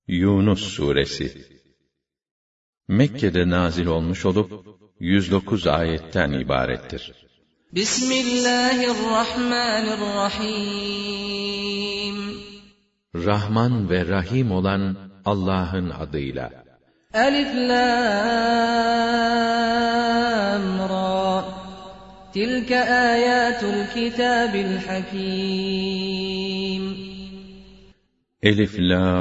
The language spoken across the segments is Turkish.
Yunus suresi Mekke'de nazil olmuş olup 109 ayetten ibarettir. Bismillahirrahmanirrahim. Rahman ve Rahim olan Allah'ın adıyla. Elif lam ra. Tilke ayatul kitabil hakim. Elif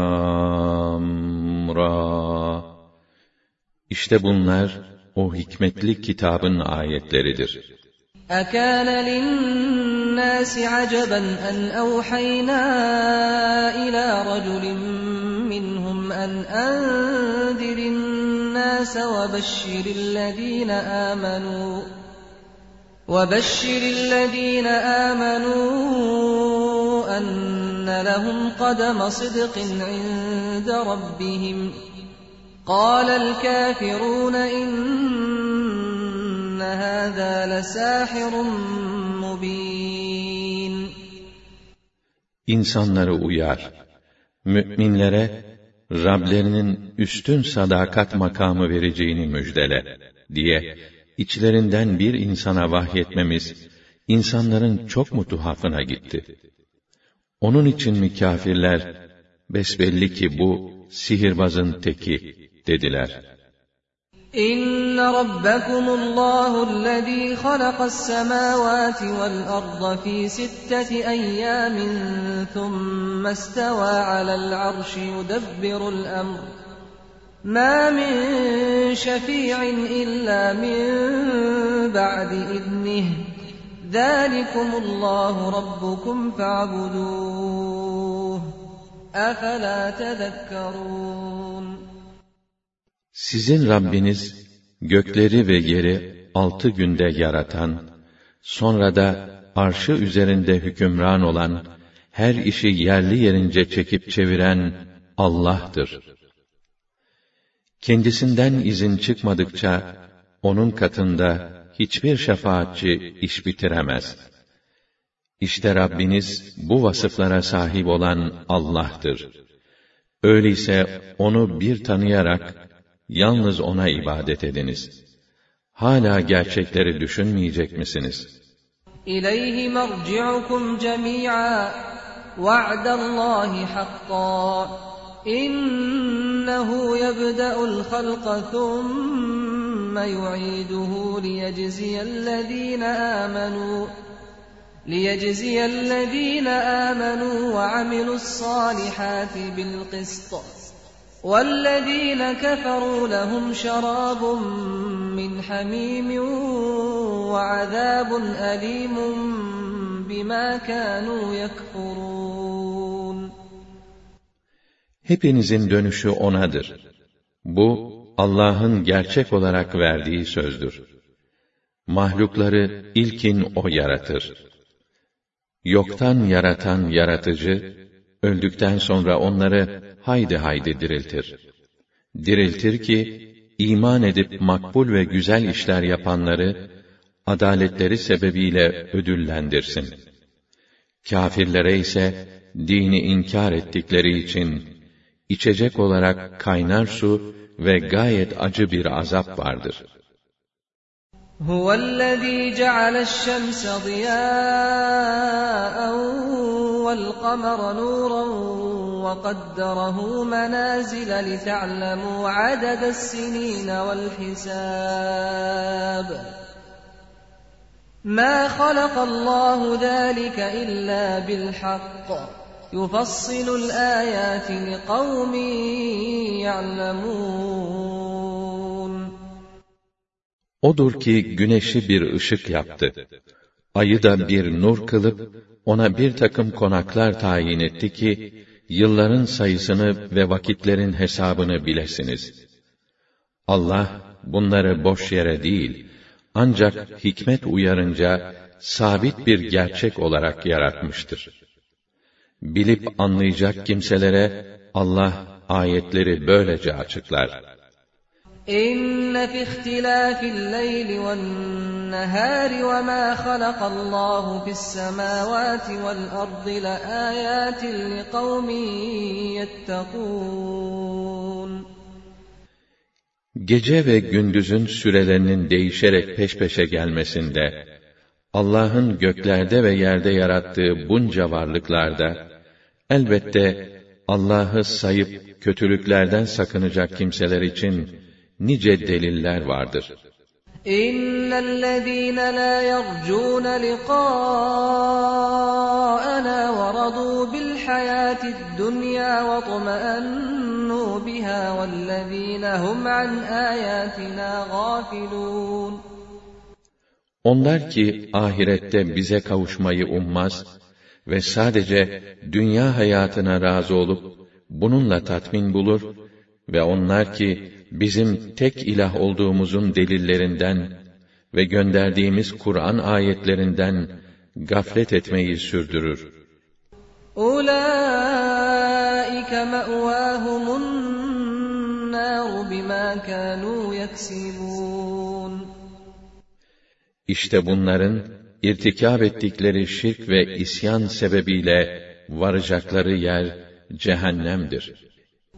lam ra. İşte bunlar o hikmetli kitabın ayetleridir. أَكَانَ لِلنَّاسِ عَجَبًا أَنْ أَوْحَيْنَا إِلَى رَجُلٍ مِّنْهُمْ أَنْ أَنذِرِ النَّاسَ وَبَشِّرِ الَّذِينَ آمَنُوا أَنَّ لَهُمْ قَدَمَ صِدْقٍ عِندَ رَبِّهِمْ قَالَ الْكَافِرُونَ إِنَّ هَذَا لَسَاحِرٌ مُبِينٌ. İnsanları uyar, müminlere Rablerinin üstün sadakat makamı vereceğini müjdele diye içlerinden bir insana vahyetmemiz insanların çok mu tuhafına gitti? Onun için mi kâfirler besbelli ki bu sihirbazın teki dediler. İnne rabbekumullâhu'llezî halaqas-semâvâti vel-arda fî sitteti eyyâmin thumme istevâ alel-arşi yudebbirul emr. Mâ min şefî'in illâ min ba'di idnihi. Zâlikumullâhu rabbukum fe'budûh. Efelâ tezekkerûn. Sizin Rabbiniz, gökleri ve yeri 6 günde yaratan, sonra da arşı üzerinde hükümran olan, her işi yerli yerince çekip çeviren Allah'tır. Kendisinden izin çıkmadıkça, onun katında hiçbir şefaatçi iş bitiremez. İşte Rabbiniz, bu vasıflara sahip olan Allah'tır. Öyleyse onu bir tanıyarak, yalnız ona ibadet ediniz. Hala gerçekleri düşünmeyecek misiniz? İleyhi merci'ukum cemî'an va'dallahi hakkan. İnnehu yebda'ul halqa thumme yu'iduhu liyecziyellezîne âmenû ve amilussâlihâti bilqist. وَالَّذ۪ينَ كَفَرُوا لَهُمْ شَرَابٌ مِّنْ حَمِيمٍ وَعَذَابٌ أَلِيمٌ بِمَا كَانُوا يَكْفُرُونَ. Hepinizin dönüşü O'nadır. Bu, Allah'ın gerçek olarak verdiği sözdür. Mahlukları ilkin O yaratır. Yoktan yaratan yaratıcı, öldükten sonra onları haydi diriltir. Diriltir ki, iman edip makbul ve güzel işler yapanları, adaletleri sebebiyle ödüllendirsin. Kâfirlere ise, dini inkar ettikleri için, içecek olarak kaynar su ve gayet acı bir azap vardır. Huvellezî ceale'ş-şemse ziyâ'en وَالْقَمَرَ نُورًا وَقَدَّرَهُ مَنَازِلَ لِتَعْلَمُوا عَدَدَ السِّنِينَ وَالْحِسَابَ مَا خَلَقَ اللّٰهُ ذَٰلِكَ إِلَّا بِالْحَقِّ يُفَصِّلُ الْآيَاتِ لِقَوْمٍ يَعْلَمُونَ. O'dur ki güneşi bir ışık yaptı. Ayı da bir nur kılıp, ona bir takım konaklar tayin etti ki, yılların sayısını ve vakitlerin hesabını bilesiniz. Allah, bunları boş yere değil, ancak hikmet uyarınca, sabit bir gerçek olarak yaratmıştır. Bilip anlayacak kimselere, Allah ayetleri böylece açıklar. İnne fi ihtilafil leyli ven nehari ve ma halakallahu fis semavati vel ardı laayatin liqaumin yettekûn. Gece ve gündüzün sürelerinin değişerek peş peşe gelmesinde, Allah'ın göklerde ve yerde yarattığı bunca varlıklarda, elbette Allah'ı sayıp kötülüklerden sakınacak kimseler için nice deliller vardır. İnnellezîne lâ yercûne liqâ'anâ ve radû bil hayâti'd-dunyâ ve tuma'annû bihâ vellezîne hum an âyâtinâ gâfilûn. Onlar ki ahirette bize kavuşmayı ummaz ve sadece dünya hayatına razı olup bununla tatmin bulur ve onlar ki bizim tek ilah olduğumuzun delillerinden ve gönderdiğimiz Kur'an ayetlerinden gaflet etmeyi sürdürür. Ulaika ma'wahumun nar bima kanu yaksibun. İşte bunların irtikab ettikleri şirk ve isyan sebebiyle varacakları yer cehennemdir.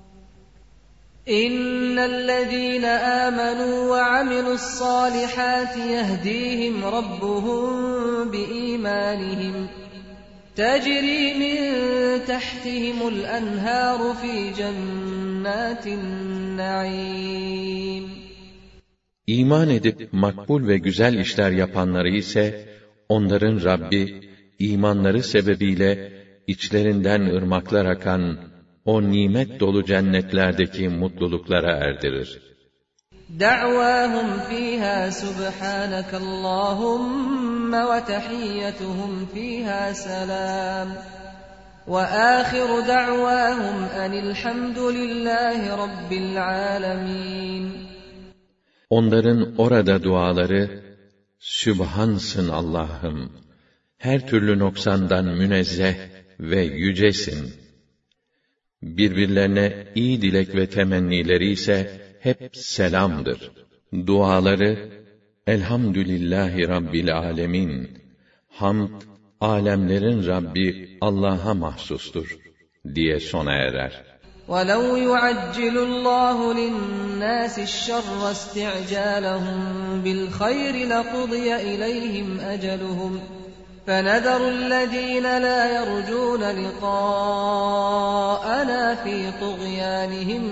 İnnellezîne âmenû ve amilussâlihâti yehdîhim rabbuhum biîmânihim tecrî min tahtihimul enhâru fî cennâtin naîm. İman edip makbul ve güzel işler yapanları ise onların Rabbi imanları sebebiyle içlerinden ırmaklar akan o nimet dolu cennetlerdeki mutluluklara erdirir. Da'vâhum fîhâ subhânekallâhumme ve tehiyyetuhum fîhâ selâm. Ve âhiru da'vâhum enilhamdülillâhi rabbil âlemîn. Onların orada duaları, Sübhansın Allah'ım, her türlü noksandan münezzeh ve yücesin. Birbirlerine iyi dilek ve temennileri ise hep selamdır. Duaları, Elhamdülillahi Rabbil Alemin, hamd, alemlerin Rabbi Allah'a mahsustur diye sona erer. وَلَوْ يُعَجِّلُ اللّٰهُ لِلنَّاسِ الشَّرَّ اسْتِعْجَالَهُم بِالْخَيْرِ لَقُضِيَ إِلَيْهِمْ أَجَلُهُمْ فَنَذَرُ الَّذ۪ينَ لَا يَرْجُونَ لِقَاءَنَا فِي طُغْيَانِهِمْ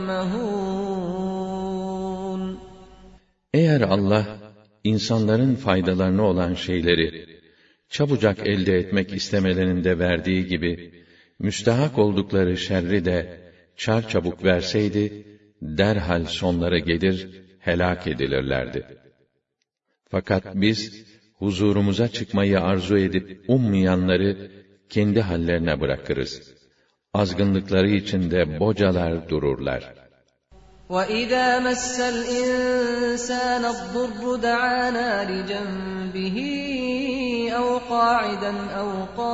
يَعْمَهُونَ. Eğer Allah, insanların faydalarına olan şeyleri, çabucak elde etmek istemelerinde verdiği gibi, müstahak oldukları şerri de, çarçabuk verseydi, derhal sonları gelir, helak edilirlerdi. Fakat biz, huzurumuza çıkmayı arzu edip ummayanları kendi hallerine bırakırız. Azgınlıkları içinde bocalar dururlar. وَإِذَا مَسَّ الْإِنسَانَ الضُّرُّ دَعَانَا لِجَنبِهِ أَوْ قَاعِدًا أَوْ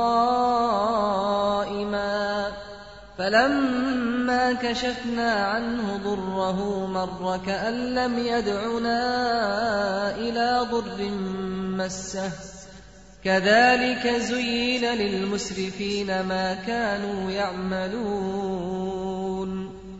قَائِمًا فَلَمَّا كَشَفْنَا عَنْهُ ضُرَّهُ مَرَّ كَأَن لَّمْ يَدْعُنَا إِلَى ضُرٍّ مَّسَّهُ كَذَلِكَ زُيِّنَ لِلْمُسْرِفِينَ مَا كَانُوا يَعْمَلُونَ.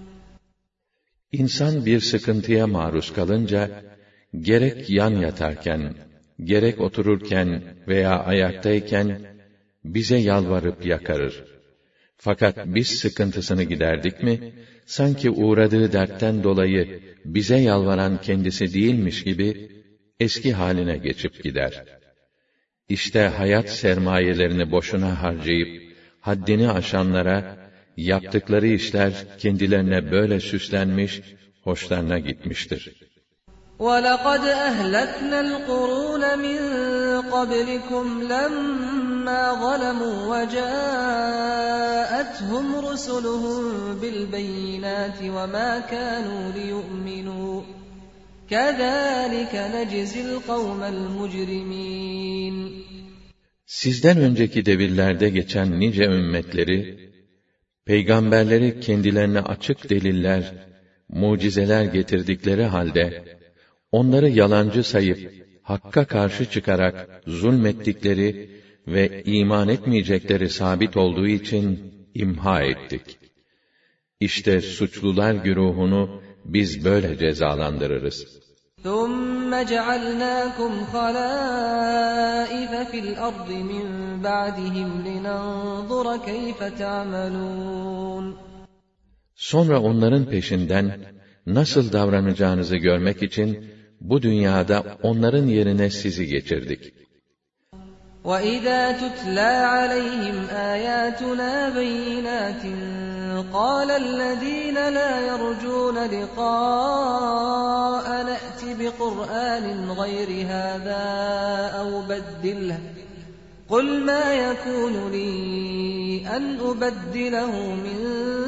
İnsan bir sıkıntıya maruz kalınca, gerek yan yatarken, gerek otururken veya ayaktayken, bize yalvarıp yakarır. Fakat biz sıkıntısını giderdik mi, sanki uğradığı dertten dolayı bize yalvaran kendisi değilmiş gibi, eski haline geçip gider. İşte hayat sermayelerini boşuna harcayıp, haddini aşanlara, yaptıkları işler kendilerine böyle süslenmiş, hoşlarına gitmiştir. وَلَقَدْ أَهْلَكْنَا الْقُرُونَ مِنْ قَبْلِكُمْ لَمَّا ظَلَمُوا وَجَاءَتْهُمْ رُسُلُهُم بِالْبَيِّنَاتِ وَمَا كَانُوا لِيُؤْمِنُوا كَذَلِكَ نَجْزِي الْقَوْمَ الْمُجْرِمِينَ. Sizden önceki devirlerde geçen nice ümmetleri, peygamberleri kendilerine açık deliller mucizeler getirdikleri halde, onları yalancı sayıp, Hakk'a karşı çıkarak zulmettikleri ve iman etmeyecekleri sabit olduğu için imha ettik. İşte suçlular güruhunu biz böyle cezalandırırız. ثُمَّ جَعَلْنَاكُمْ خَلَائِفَ فِي الْأَرْضِ مِنْ بَعْدِهِمْ لِنَنْظُرَ كَيْفَ تَعْمَلُونَ Sonra onların peşinden nasıl davranacağınızı görmek için bu dünyada onların yerine sizi geçirdik. وَإِذَا تُتْلَى عَلَيْهِمْ آيَاتُنَا بَيِّنَاتٍ قَالَ الَّذِينَ لَا يَرْجُونَ لِقَاءَنَا ائْتِ بِقُرْآنٍ غَيْرِ هَذَا أَوْ بَدِّلْهُ قُلْ مَا يَكُونُ لِي أَنْ أُبَدِّلَهُ مِنْ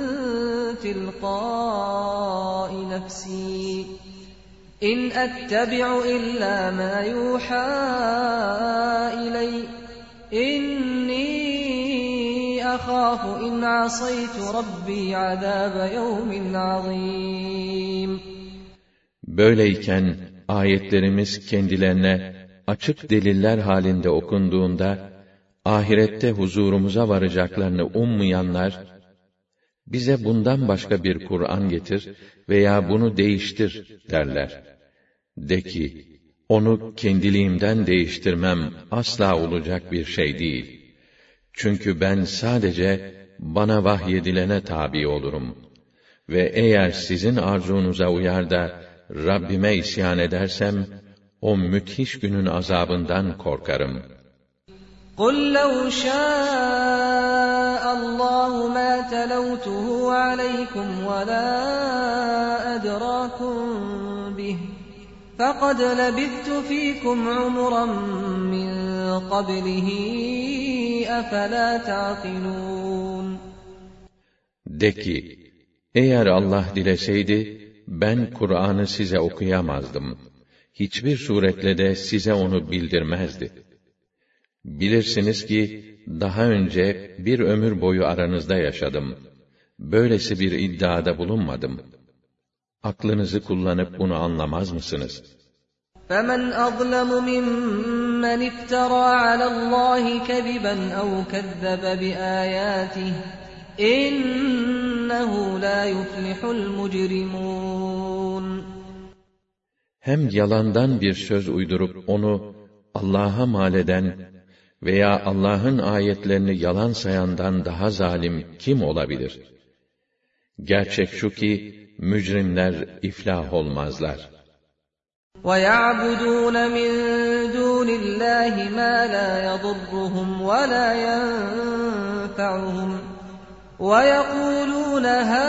تِلْقَاءِ نَفْسِي إِنْ أَتَّبِعُ إِلَّا مَا يُوحَى إِلَيَّ إِنِّي أَخَافُ إِنْ عَصَيْتُ رَبِّي عَذَابَ يَوْمٍ عَظِيمٍ Böyleyken ayetlerimiz kendilerine açık deliller halinde okunduğunda, ahirette huzurumuza varacaklarını ummayanlar, bize bundan başka bir Kur'an getir veya bunu değiştir derler. De ki, onu kendiliğimden değiştirmem asla olacak bir şey değil. Çünkü ben sadece bana vahyedilene tabi olurum. Ve eğer sizin arzunuza uyar da Rabbime isyan edersem, o müthiş günün azabından korkarım. قُلْ لَوْ شَاءَ اللّٰهُ مَا تَلَوْتُهُ عَلَيْكُمْ وَلَا أَدْرَاكُمْ بِهِ فَقَدْ لَبِثْتُ فِيكُمْ عُمُرًا مِّن قَبْلِهِ أَفَلَا تَعْقِلُونَ De ki, eğer Allah dileseydi, ben Kur'an'ı size okuyamazdım. Hiçbir suretle de size onu bildirmezdi. Bilirsiniz ki, daha önce bir ömür boyu aranızda yaşadım. Böylesi bir iddiada bulunmadım. Aklınızı kullanıp bunu anlamaz mısınız? فَمَنْ أَظْلَمُ مِمَّنِ افْتَرَى عَلَى اللّٰهِ كَذِبًا أَوْ كَذَّبَ بِآيَاتِهِ إِنَّهُ لَا يُفْلِحُ الْمُجْرِمُونَ Hem yalandan bir söz uydurup onu Allah'a mal eden veya Allah'ın ayetlerini yalan sayandan daha zalim kim olabilir? Gerçek şu ki, mücrimler iflah olmazlar. وَيَعْبُدُونَ مِنْ دُونِ اللّٰهِ مَا لَا يَضُرُّهُمْ وَلَا يَنْفَعُهُمْ وَيَقُولُونَ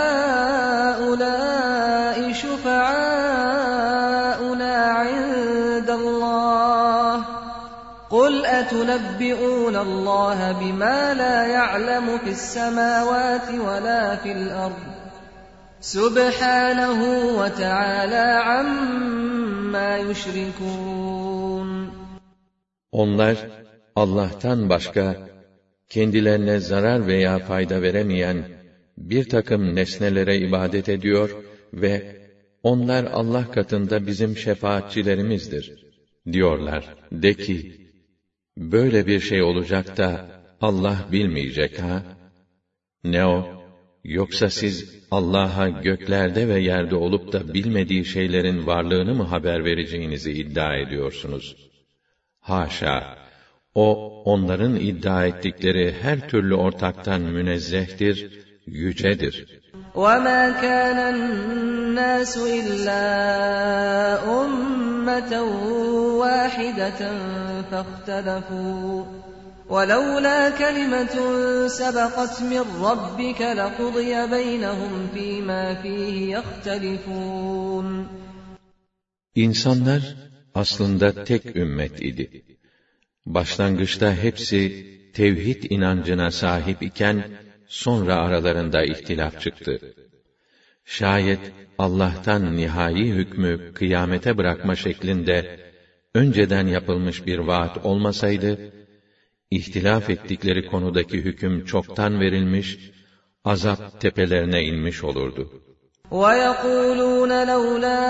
هَؤُلَاءِ شُفَعَاؤُنَا عِندَ اللّٰهِ قُلْ أَتُنَبِّئُونَ اللّٰهَ بِمَا لَا يَعْلَمُ فِي السَّمَاوَاتِ وَلَا فِي الْأَرْضِ سُبْحَانَهُ وَتَعَالَى عَمَّا يُشْرِكُونَ Onlar, Allah'tan başka, kendilerine zarar veya fayda veremeyen bir takım nesnelere ibadet ediyor ve onlar Allah katında bizim şefaatçilerimizdir diyorlar. De ki, böyle bir şey olacak da Allah bilmeyecek ha? Ne o? Yoksa siz Allah'a göklerde ve yerde olup da bilmediği şeylerin varlığını mı haber vereceğinizi iddia ediyorsunuz? Haşa! O, onların iddia ettikleri her türlü ortaktan münezzehtir, yücedir. وَمَا كَانَ النَّاسُ إِلَّا أُمَّةً وَاحِدَةً فَاخْتَلَفُوا وَلَوْلَا كَلِمَةٌ سَبَقَتْ مِنْ رَبِّكَ لَقُضِيَ بَيْنَهُمْ فِيمَا فِيهِ يَخْتَلِفُونَ İnsanlar aslında tek ümmet idi. Başlangıçta hepsi tevhid inancına sahip iken, sonra aralarında ihtilaf çıktı. Şayet Allah'tan nihai hükmü kıyamete bırakma şeklinde önceden yapılmış bir vaat olmasaydı, ihtilaf ettikleri konudaki hüküm çoktan verilmiş, azap tepelerine inmiş olurdu. وَيَقُولُونَ لَوْلَا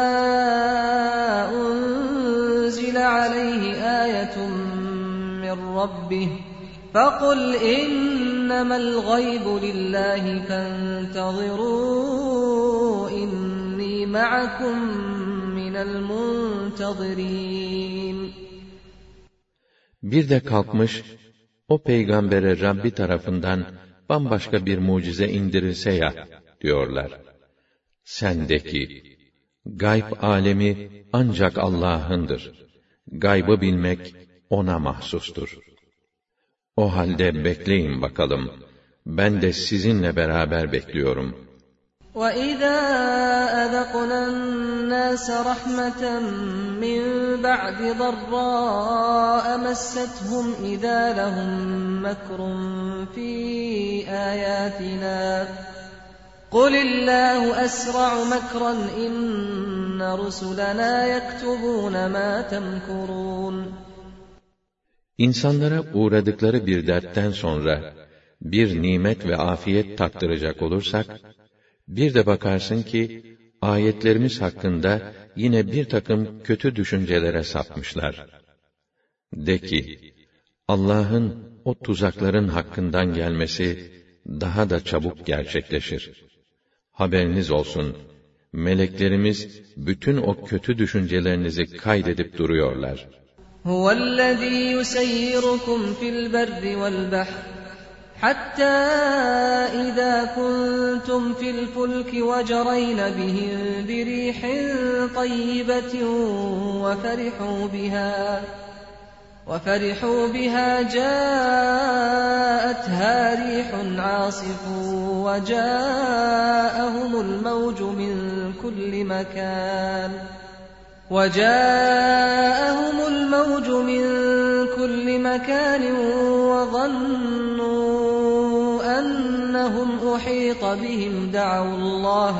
أُنْزِلَ عَلَيْهِ آيَةٌ مِّن رَّبِّهِ فَقُلْ إِنَّمَا الْغَيْبُ لِلَّهِ فَانتَظِرُوا إِنِّي مَعَكُمْ مِنَ الْمُنْتَظِرِينَ. Bir de kalkmış, o peygambere Rabbi tarafından bambaşka bir mucize indirilse ya, diyorlar. Sen de ki, gayb alemi ancak Allah'ındır. Gaybı bilmek ona mahsustur. O halde bekleyin bakalım. Ben de sizinle beraber bekliyorum. وَإِذَا أَذَقْنَا النَّاسَ رَحْمَةً مِّن بَعْدِ ضَرَّاءَ مَسَّتْهُمْ إِذَا لَهُم مَّكْرٌ فِي آيَاتِنَا قُلِ اللَّهُ أَسْرَعُ مَكْرًا إِنَّ رُسُلَنَا يَكْتُبُونَ مَا تَمْكُرُونَ. İnsanlara uğradıkları bir dertten sonra bir nimet ve afiyet tattıracak olursak, bir de bakarsın ki ayetlerimiz hakkında yine bir takım kötü düşüncelere sapmışlar. De ki, Allah'ın o tuzakların hakkından gelmesi daha da çabuk gerçekleşir. Haberiniz olsun, meleklerimiz bütün o kötü düşüncelerinizi kaydedip duruyorlar. Huvellezî yuseyyirukum fil berri vel bahr hattâ izâ kuntum fil fulki ve cereyne bihim birihin tayyibetin وَفَرِحُوا بِهَا جَاءَتْهَا رِيحٌ عَاصِفٌ وَجَاءَهُمُ الْمَوْجُ مِنْ كُلِّ مَكَانٍ وَظَنُّوا أَنَّهُمْ أُحِيطَ بِهِمْ دَعَوُا اللَّهَ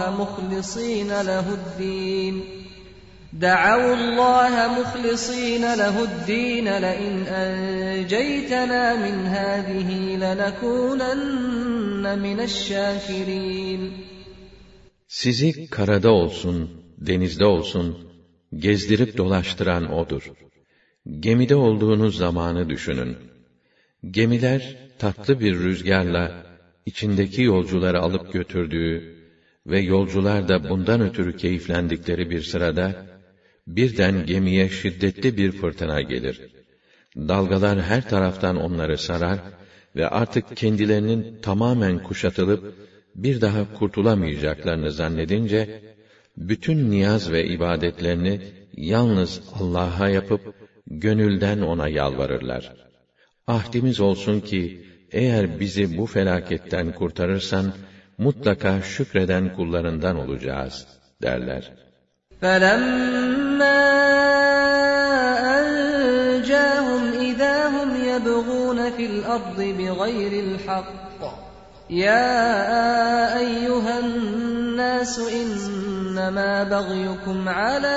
مُخْلِصِينَ لَهُ الدِّينَ لَئِنْ أَنْجَيْتَنَا مِنْ هَٰذِهِ لَنَكُونَنَّ مِنَ الشَّاكِرِينَ. Sizi karada olsun, denizde olsun, gezdirip dolaştıran O'dur. Gemide olduğunuz zamanı düşünün. Gemiler, tatlı bir rüzgarla, içindeki yolcuları alıp götürdüğü ve yolcular da bundan ötürü keyiflendikleri bir sırada, birden gemiye şiddetli bir fırtına gelir. Dalgalar her taraftan onları sarar ve artık kendilerinin tamamen kuşatılıp, bir daha kurtulamayacaklarını zannedince, bütün niyaz ve ibadetlerini yalnız Allah'a yapıp, gönülden O'na yalvarırlar. Ahdimiz olsun ki, eğer bizi bu felaketten kurtarırsan, mutlaka şükreden kullarından olacağız, derler. فَلَمَّا أَنْجَاهُمْ إِذَا هُمْ يَبْغُونَ فِي الْأَرْضِ بِغَيْرِ الْحَقِّ يَا أَيُّهَا النَّاسُ إِنَّمَا بَغْيُكُمْ عَلَى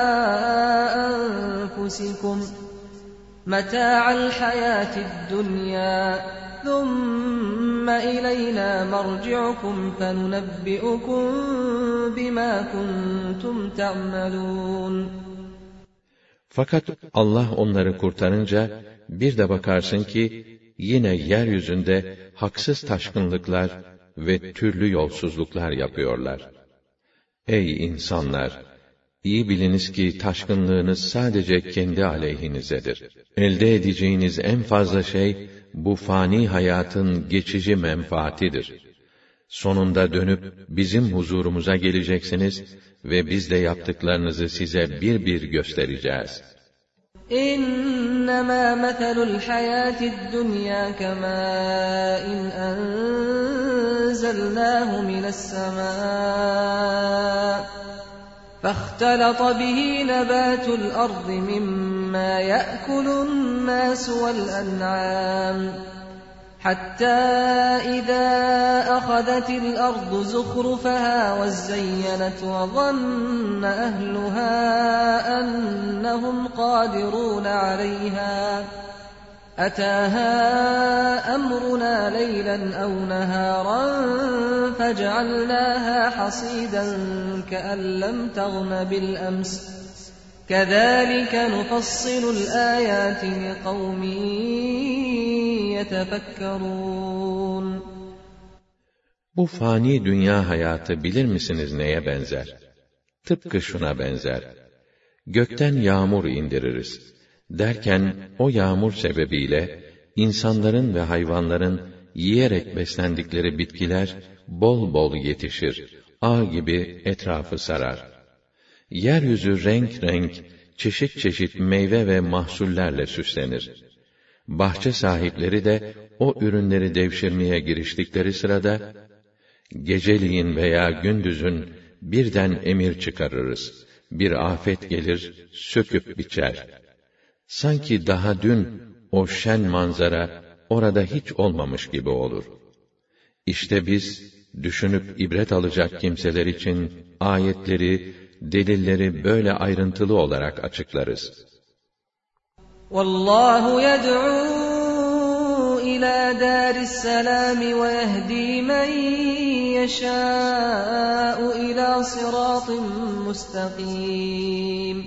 أَنفُسِكُمْ مَتَاعَ الْحَيَاةِ الدُّنْيَا ثُمَّ إِلَيْنَا مَرْجِعُكُمْ فَنُنَبِّئُكُمْ بِمَا كُنْتُمْ تَعْمَلُونَ. Fakat Allah onları kurtarınca, bir de bakarsın ki, yine yeryüzünde haksız taşkınlıklar ve türlü yolsuzluklar yapıyorlar. Ey insanlar! İyi biliniz ki taşkınlığınız sadece kendi aleyhinizedir. Elde edeceğiniz en fazla şey, bu fani hayatın geçici menfaatidir. Sonunda dönüp bizim huzurumuza geleceksiniz ve biz de yaptıklarınızı size bir bir göstereceğiz. İnnemâ meselul hayâti'd-dunyâ kemâin enzelnâhu mine's-semâ فاختلط به نبات الأرض مما يأكل الناس والأنعام حتى إذا أخذت الأرض زخرفها وزينت وظن أهلها أنهم قادرون أتاها أمرنا ليلا أو نهارا فجعلناها حصيدا كأن لم تغن بالأمس كذلك نفصل الآيات لقوم يتفكرون. Bu fani dünya hayatı bilir misiniz neye benzer? Tıpkı şuna benzer. Gökten yağmur indiririz. Derken o yağmur sebebiyle insanların ve hayvanların yiyerek beslendikleri bitkiler bol bol yetişir. Ağ gibi etrafı sarar. Yeryüzü renk renk, çeşit çeşit meyve ve mahsullerle süslenir. Bahçe sahipleri de o ürünleri devşirmeye giriştikleri sırada, geceliğin veya gündüzün birden emir çıkarırız. Bir afet gelir, söküp biçer. Sanki daha dün o şen manzara orada hiç olmamış gibi olur. İşte biz, düşünüp ibret alacak kimseler için ayetleri, delilleri böyle ayrıntılı olarak açıklarız. Vallahu yed'u ila daris selam ve yehdi men yeşâ'u ila sıratın mustakim.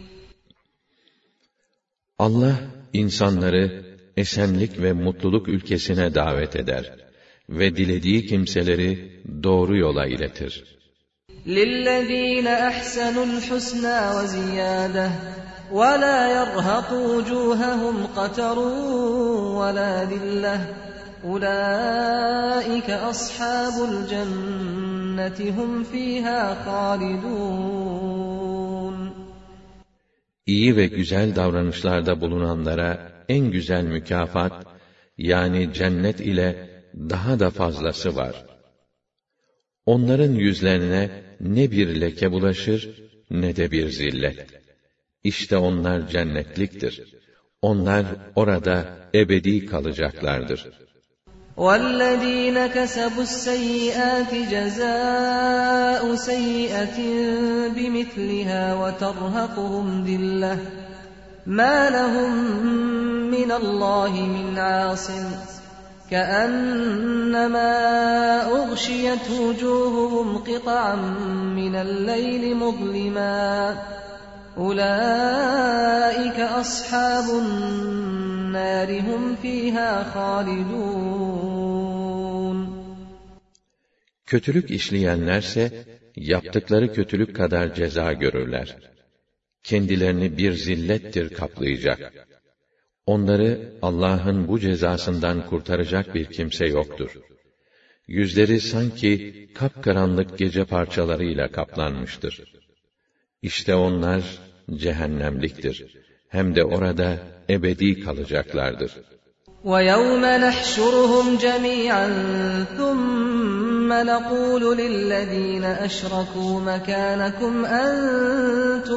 Allah insanları esenlik ve mutluluk ülkesine davet eder ve dilediği kimseleri doğru yola iletir. لِلَّذ۪ينَ أَحْسَنُوا الْحُسْنَى وَزِيَادَةً وَلَا يَرْهَقُ وُجُوهَهُمْ قَتَرٌ وَلَا ذِلَّةٌ أُولَٰئِكَ أَصْحَابُ الْجَنَّةِ هُمْ ف۪يهَا خَالِدُونَ. İyi ve güzel davranışlarda bulunanlara en güzel mükafat, yani cennet ile daha da fazlası var. Onların yüzlerine ne bir leke bulaşır, ne de bir zillet. İşte onlar cennetliktir. Onlar orada ebedi kalacaklardır. وَالَّذ۪ينَ كَسَبُوا السَّيِّئَاتِ جَزَاءُ سَيِّئَةٍ بِمِثْلِهَا وَتَرْهَقُهُمْ ذِلَّةٌ مَا لَهُمْ مِنَ اللّٰهِ مِنْ عَاصِمٍ كَأَنَّمَا أُغْشِيَتْ وُجُوهُهُمْ قِطَعًا مِنَ اللَّيْلِ مُظْلِمًا أُولَٰئِكَ أَصْحَابُ النَّارِ هُمْ فِيهَا خَالِدُونَ. Kötülük işleyenlerse yaptıkları kötülük kadar ceza görürler. Kendilerini bir zillettir kaplayacak. Onları Allah'ın bu cezasından kurtaracak bir kimse yoktur. Yüzleri sanki kapkaranlık gece parçalarıyla kaplanmıştır. İşte onlar cehennemliktir. Hem de orada ebedi kalacaklardır. وَيَوْمَ نَحْشُرُهُمْ جَمِيعًا ثُمَّ نَقُولُ لِلَّذ۪ينَ أَشْرَكُوا مَكَانَكُمْ أَنْتُمْ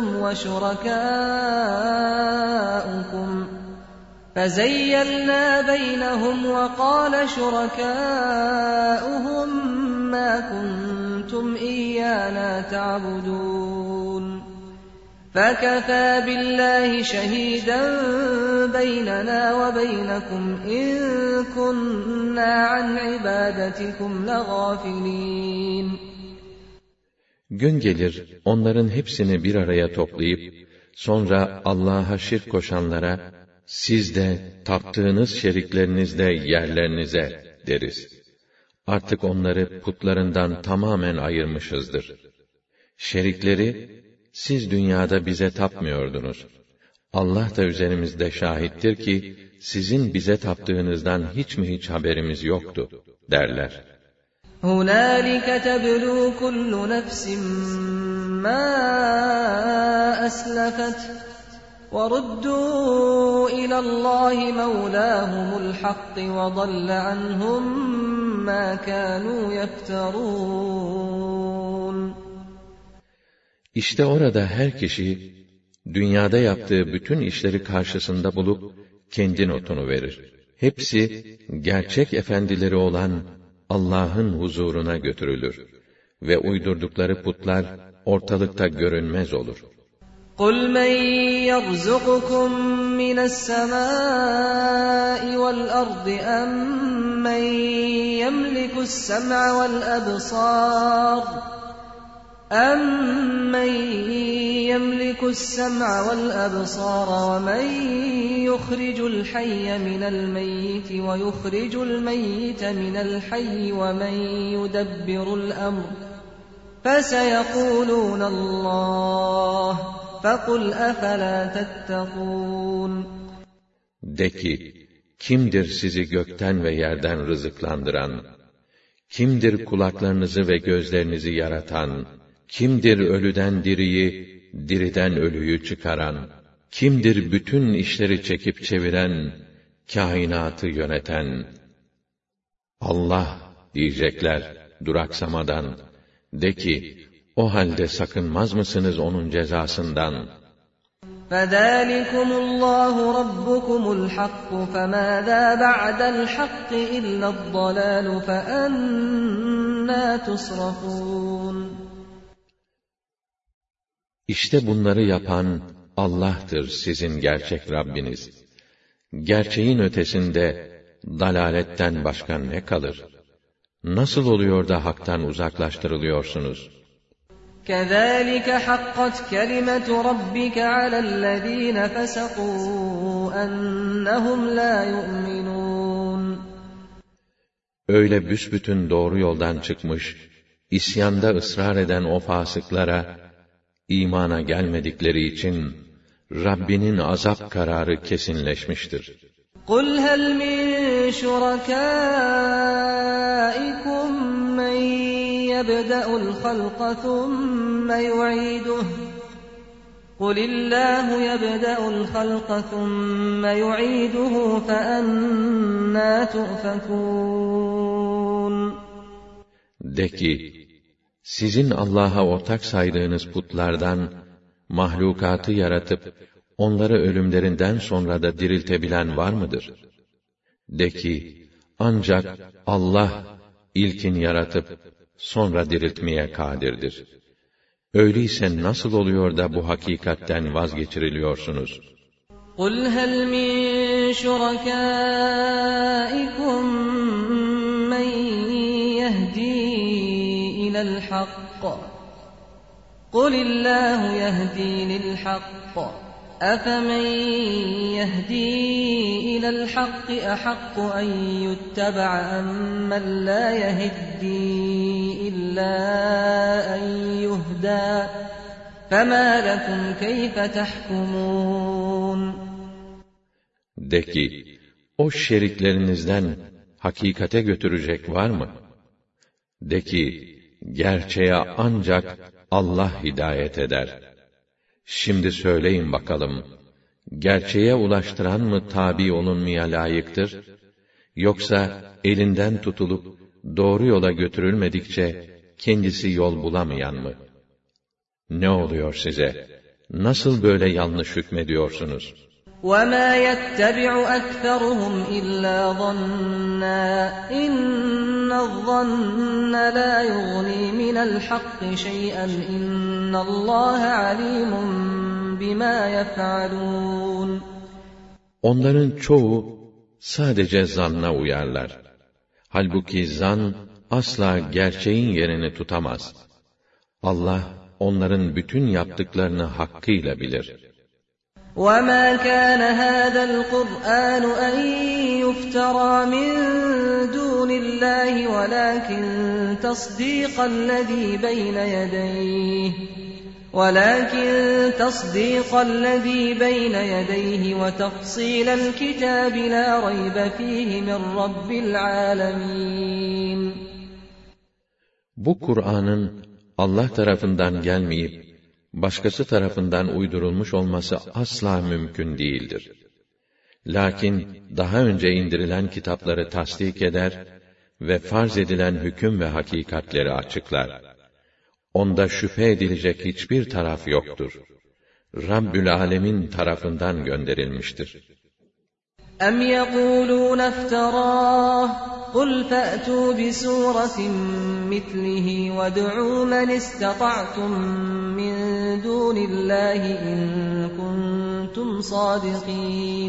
وَشُرَكَاؤُكُمْ فَزَيَّلْنَا بَيْنَهُمْ وَقَالَ شُرَكَاؤُهُمْ مَا كُنْتُمْ إِيَّانَا تَعْبُدُونَ فَكَفَى بِاللّٰهِ شَهِيدًا بَيْنَنَا وَبَيْنَكُمْ إِنْ كُنَّا عَنْ عِبَادَتِكُمْ لَغَافِلِينَ. Gün gelir, onların hepsini bir araya toplayıp, sonra Allah'a şirk koşanlara, siz de, taptığınız şerikleriniz de yerlerinize deriz. Artık onları putlarından tamamen ayırmışızdır. Şerikleri, siz dünyada bize tapmıyordunuz. Allah da üzerimizde şahittir ki, sizin bize taptığınızdan hiç mi hiç haberimiz yoktu, derler. هُنَالِكَ تَبْلُو كُلُّ نَفْسٍ مَا أَسْلَفَتْ وَرُدُّوا إِلَى اللّٰهِ مَوْلَاهُمُ الْحَقِّ وَضَلَّ عَنْهُمْ مَا كَانُوا يَفْتَرُونَ. İşte orada her kişi, dünyada yaptığı bütün işleri karşısında bulup, kendi notunu verir. Hepsi, gerçek efendileri olan Allah'ın huzuruna götürülür. Ve uydurdukları putlar, ortalıkta görünmez olur. قُلْ مَنْ يَرْزُقُكُمْ مِنَ السَّمَاءِ وَالْأَرْضِ أَمَّنْ يَمْلِكُ السَّمْعَ وَالْأَبْصَارَ وَمَنْ يُخْرِجُ الْحَيَّ مِنَ الْمَيِّتِ وَيُخْرِجُ الْمَيِّتَ مِنَ الْحَيِّ وَمَنْ يُدَبِّرُ الْأَمْرَ فَسَيَقُولُونَ اللّٰهُ فَقُلْ أَفَلَا تَتَّقُونَ. De ki, kimdir sizi gökten ve yerden rızıklandıran? Kimdir kulaklarınızı ve gözlerinizi yaratan? Kimdir ölüden diriyi, diriden ölüyü çıkaran? Kimdir bütün işleri çekip çeviren, kainatı yöneten? Allah diyecekler duraksamadan. De ki, o halde sakınmaz mısınız onun cezasından? فَذَٰلِكُمُ اللّٰهُ رَبُّكُمُ الْحَقُّ فَمَاذَا بَعْدَ الْحَقِّ إِلَّا الضَّلَالُ فَأَنَّىٰ تُصْرَفُونَ. İşte bunları yapan Allah'tır sizin gerçek Rabbiniz. Gerçeğin ötesinde dalaletten başka ne kalır? Nasıl oluyor da haktan uzaklaştırılıyorsunuz? كَذَٰلِكَ حَقَّتْ كَلِمَةُ رَبِّكَ عَلَى الَّذ۪ينَ فَسَقُوا أَنَّهُمْ لَا يُؤْمِنُونَ. Öyle büsbütün doğru yoldan çıkmış, isyanda ısrar eden o fasıklara, imana gelmedikleri için, Rabbinin azap kararı kesinleşmiştir. قُلْ هَلْ مِنْ شُرَكَائِكُمْ مَنْ يَبْدَأُ الْخَلْقَ ثُمَّ يُعِيدُهُ قُلِ اللّٰهُ يَبْدَأُ الْخَلْقَ ثُمَّ يُعِيدُهُ فَأَنَّىٰ تُؤْفَكُونَ. De ki, sizin Allah'a ortak saydığınız putlardan, mahlukatı yaratıp, onları ölümlerinden sonra da diriltebilen var mıdır? De ki, ancak Allah, ilkin yaratıp, sonra diriltmeye kadirdir. Öyleyse nasıl oluyor da bu hakikatten vazgeçiriliyorsunuz? قُلْ هَلْ مِنْ شُرَكَائِكُمْ مَنْ يَهْدِي إِلَى الْحَقِّ قُلِ اللّٰهُ يَهْدِي لِلْحَقِّ أَفَمَنْ يَهْدِي إِلَى الْحَقِّ أَحَقُّ أَنْ يُتَّبَعَ أَمَّنْ لَا يَهِدِّي إِلَّا أَنْ يُهْدَى فَمَا لَكُمْ كَيْفَ تَحْكُمُونَ. De ki, o şeriklerinizden hakikate götürecek var mı? De ki, gerçeğe ancak Allah hidayet eder. Şimdi söyleyin bakalım, gerçeğe ulaştıran mı tabi olunmaya layıktır? Yoksa elinden tutulup doğru yola götürülmedikçe kendisi yol bulamayan mı? Ne oluyor size? Nasıl böyle yanlış hükmediyorsunuz? وَمَا يَتَّبِعُ أَكْثَرُهُمْ إِلَّا ظَنًّا إِنَّ الظَّنَّ لَا يُغْنِي مِنَ الْحَقِّ شَيْئًا إِنَّ اللّٰهَ عَلِيمٌ بِمَا يَفْعَلُونَ. Onların çoğu sadece zanna uyarlar. Halbuki zan asla gerçeğin yerini tutamaz. Allah onların bütün yaptıklarını hakkıyla bilir. وَمَا كَانَ هَذَا الْقُرْآنُ أَنْ يُفْتَرَى مِنْ دُونِ اللّٰهِ وَلَكِنْ تَصْدِيقَ الَّذ۪ي بَيْنَ يَدَيْهِ وَتَفْصِيلَ الْكِتَابِ لَا رَيْبَ ف۪يهِ مِنْ رَبِّ الْعَالَمِينَ. Bu Kur'an'ın Allah tarafından gelmeyip, başkası tarafından uydurulmuş olması asla mümkün değildir. Lakin daha önce indirilen kitapları tasdik eder ve farz edilen hüküm ve hakikatleri açıklar. Onda şüphe edilecek hiçbir taraf yoktur. Rabbül Alemin tarafından gönderilmiştir. اَمْ يَقُولُونَ افْتَرَاهُ قُلْ فَأْتُوا بِسُورَةٍ مِثْلِهِ وَادْعُوا مَنِ اسْتَطَعْتُم مِّن دُونِ اللّٰهِ اِنْ كُنْتُمْ صَادِقِينَ.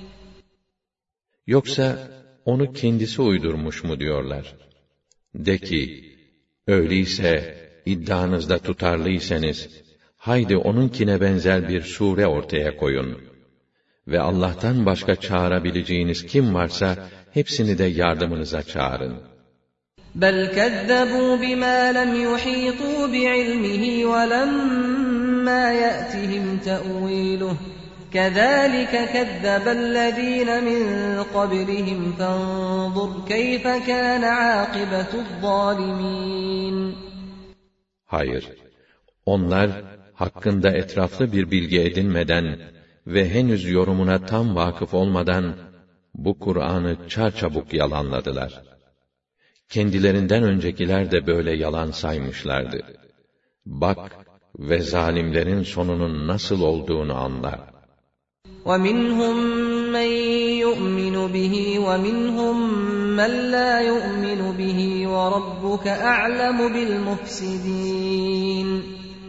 Yoksa onu kendisi uydurmuş mu diyorlar? De ki, öyleyse iddianızda tutarlıysanız, haydi onunkine benzer bir sure ortaya koyun. Ve Allah'tan başka çağırabileceğiniz kim varsa, hepsini de yardımınıza çağırın. بَلْ كَذَّبُوا بِمَا لَمْ يُحِيطُوا بِعِلْمِهِ وَلَمَّا يَأْتِهِمْ تَأْوِيلُهُ كَذَٰلِكَ كَذَّبَ الَّذ۪ينَ مِنْ قَبْلِهِمْ فَانظُرْ كَيْفَ كَانَ عَاقِبَةُ الظَّالِمِينَ. Hayır, onlar hakkında etraflı bir bilgi edinmeden ve henüz yorumuna tam vakıf olmadan bu Kur'an'ı çarçabuk yalanladılar. Kendilerinden öncekiler de böyle yalan saymışlardı. Bak ve zalimlerin sonunun nasıl olduğunu anla. وَمِنْهُمْ مَنْ يُؤْمِنُ بِهِ وَمِنْهُمْ مَنْ لَا يُؤْمِنُ بِهِ وَرَبُّكَ أَعْلَمُ بِالْمُفْسِدِينَ.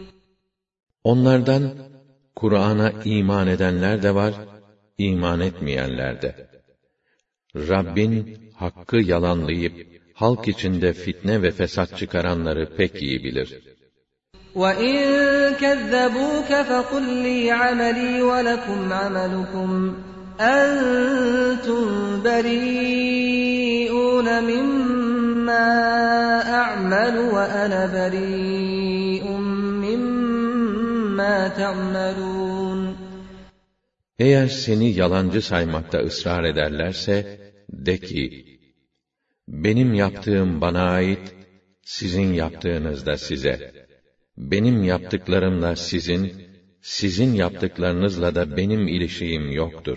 Onlardan Kur'an'a iman edenler de var, iman etmeyenler de. Rabbin hakkı yalanlayıp halk içinde fitne ve fesat çıkaranları pek iyi bilir. وَإِنْ كَذَّبُوكَ فَقُلْ لِي عَمَلِي وَلَكُمْ عَمَلُكُمْ أَنْتُمْ بَرِيئُونَ مِمَّا أَعْمَلُ وَأَنَا بَرِيءٌ مِمَّا تَعْمَلُونَ. Eğer seni yalancı saymakta ısrar ederlerse, de ki, benim yaptığım bana ait, sizin yaptığınız da size. Benim yaptıklarımla sizin yaptıklarınızla da benim ilişiğim yoktur.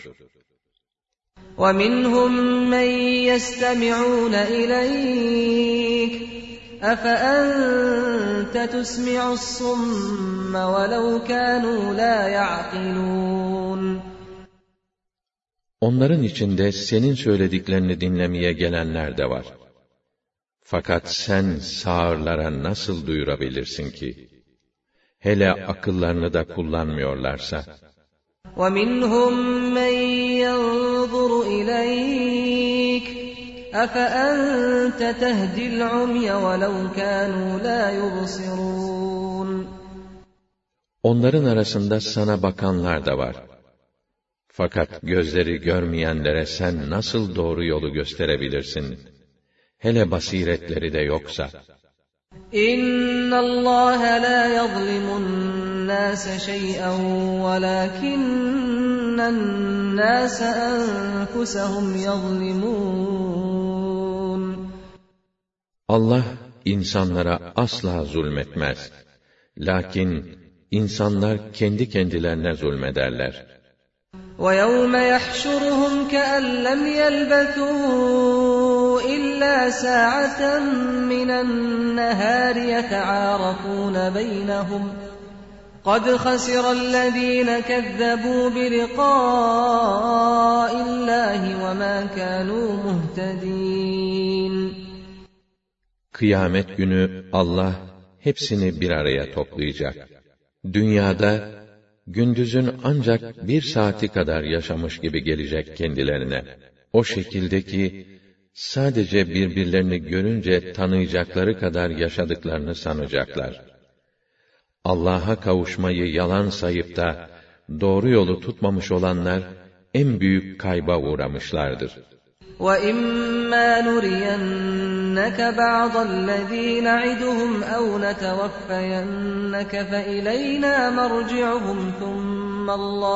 وَمِنْهُمْ مَنْ يَسْتَمِعُونَ إِلَيْكَ أَفَأَنْتَ تُسْمِعُ الصُّمَّ وَلَوْ كَانُوا لَا يَعْقِلُونَ. Onların içinde senin söylediklerini dinlemeye gelenler de var. Fakat sen sağırlara nasıl duyurabilirsin ki? Hele akıllarını da kullanmıyorlarsa. وَمِنْهُمْ مَنْ يَنْظُرُ إِلَيْكَ أَفَأَنْتَ تَهْدِي الْعُمْيَ وَلَوْ كَانُوا لَا يُبْصِرُونَ. Onların arasında sana bakanlar da var. Fakat gözleri görmeyenlere sen nasıl doğru yolu gösterebilirsin? Hele basiretleri de yoksa. İnna Allah la yuzlimun nase şey'en velakinnen nase enfusahum yuzlimun. Allah insanlara asla zulmetmez. Lakin insanlar kendi kendilerine zulmederler. وَيَوْمَ يَحْشُرُهُمْ كَأَنْ لَمْ يَلْبَثُوا إِلَّا سَاعَةً مِنَ النَّهَارِ يَتَعَارَفُونَ بَيْنَهُمْ قَدْ خَسِرَ الَّذ۪ينَ كَذَّبُوا بِلِقَاءِ اللّٰهِ وَمَا كَانُوا مُهْتَد۪ينَ. Kıyamet günü Allah hepsini bir araya toplayacak. Dünyada gündüzün ancak 1 saati kadar yaşamış gibi gelecek kendilerine. O şekilde ki, sadece birbirlerini görünce tanıyacakları kadar yaşadıklarını sanacaklar. Allah'a kavuşmayı yalan sayıp da, doğru yolu tutmamış olanlar, en büyük kayba uğramışlardır. وَإِمَّا نُرِيَنَّكَ بَعْضَ الَّذ۪ي نَعِدُهُمْ اَوْ نَتَوَفَّيَنَّكَ فَإِلَيْنَا مَرْجِعُهُمْ ثُمَّ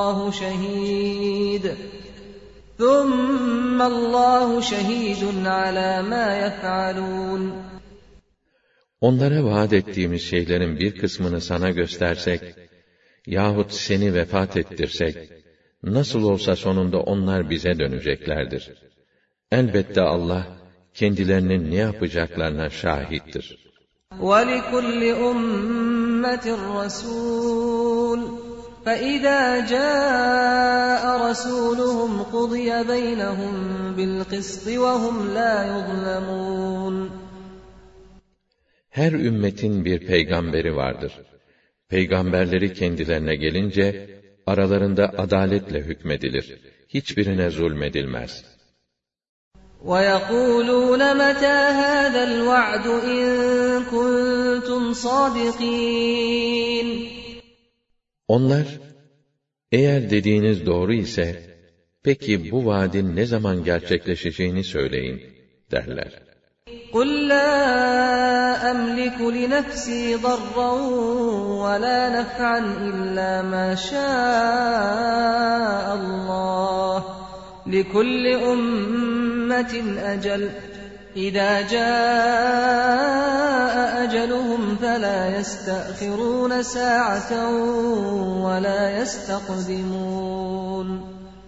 اللّٰهُ شَه۪يدٌ عَلَى مَا يَفْعَلُونَ. Onlara vaat ettiğimiz şeylerin bir kısmını sana göstersek, yahut seni vefat ettirsek, nasıl olsa sonunda onlar bize döneceklerdir. Elbette Allah, kendilerinin ne yapacaklarına şahittir. وَلِكُلِّ أُمَّةٍ رَسُولٌ فَإِذَا جَاءَ رَسُولُهُمْ قُضِيَ بَيْنَهُمْ بِالْقِسْطِ وَهُمْ لَا يُظْلَمُونَ. Her ümmetin bir peygamberi vardır. Peygamberleri kendilerine gelince, aralarında adaletle hükmedilir. Hiçbirine zulmedilmez. وَيَقُولُونَ مَتَى هَذَا الْوَعْدُ إِن كُنتُمْ صَادِقِينَ Onlar, eğer dediğiniz doğru ise, peki bu vaadin ne zaman gerçekleşeceğini söyleyin, derler. قُلْ لَا أَمْلِكُ لِنَفْسِي ضَرًّا وَلَا نَفْعًا إِلَّا مَا شَاءَ اللَّهُ لِكُلِّ أُمَّةٍ أَجَلٌ إِذَا جَاءَ أَجَلُهُمْ فَلَا يَسْتَأْخِرُونَ سَاعَةً وَلَا يَسْتَقْدِمُونَ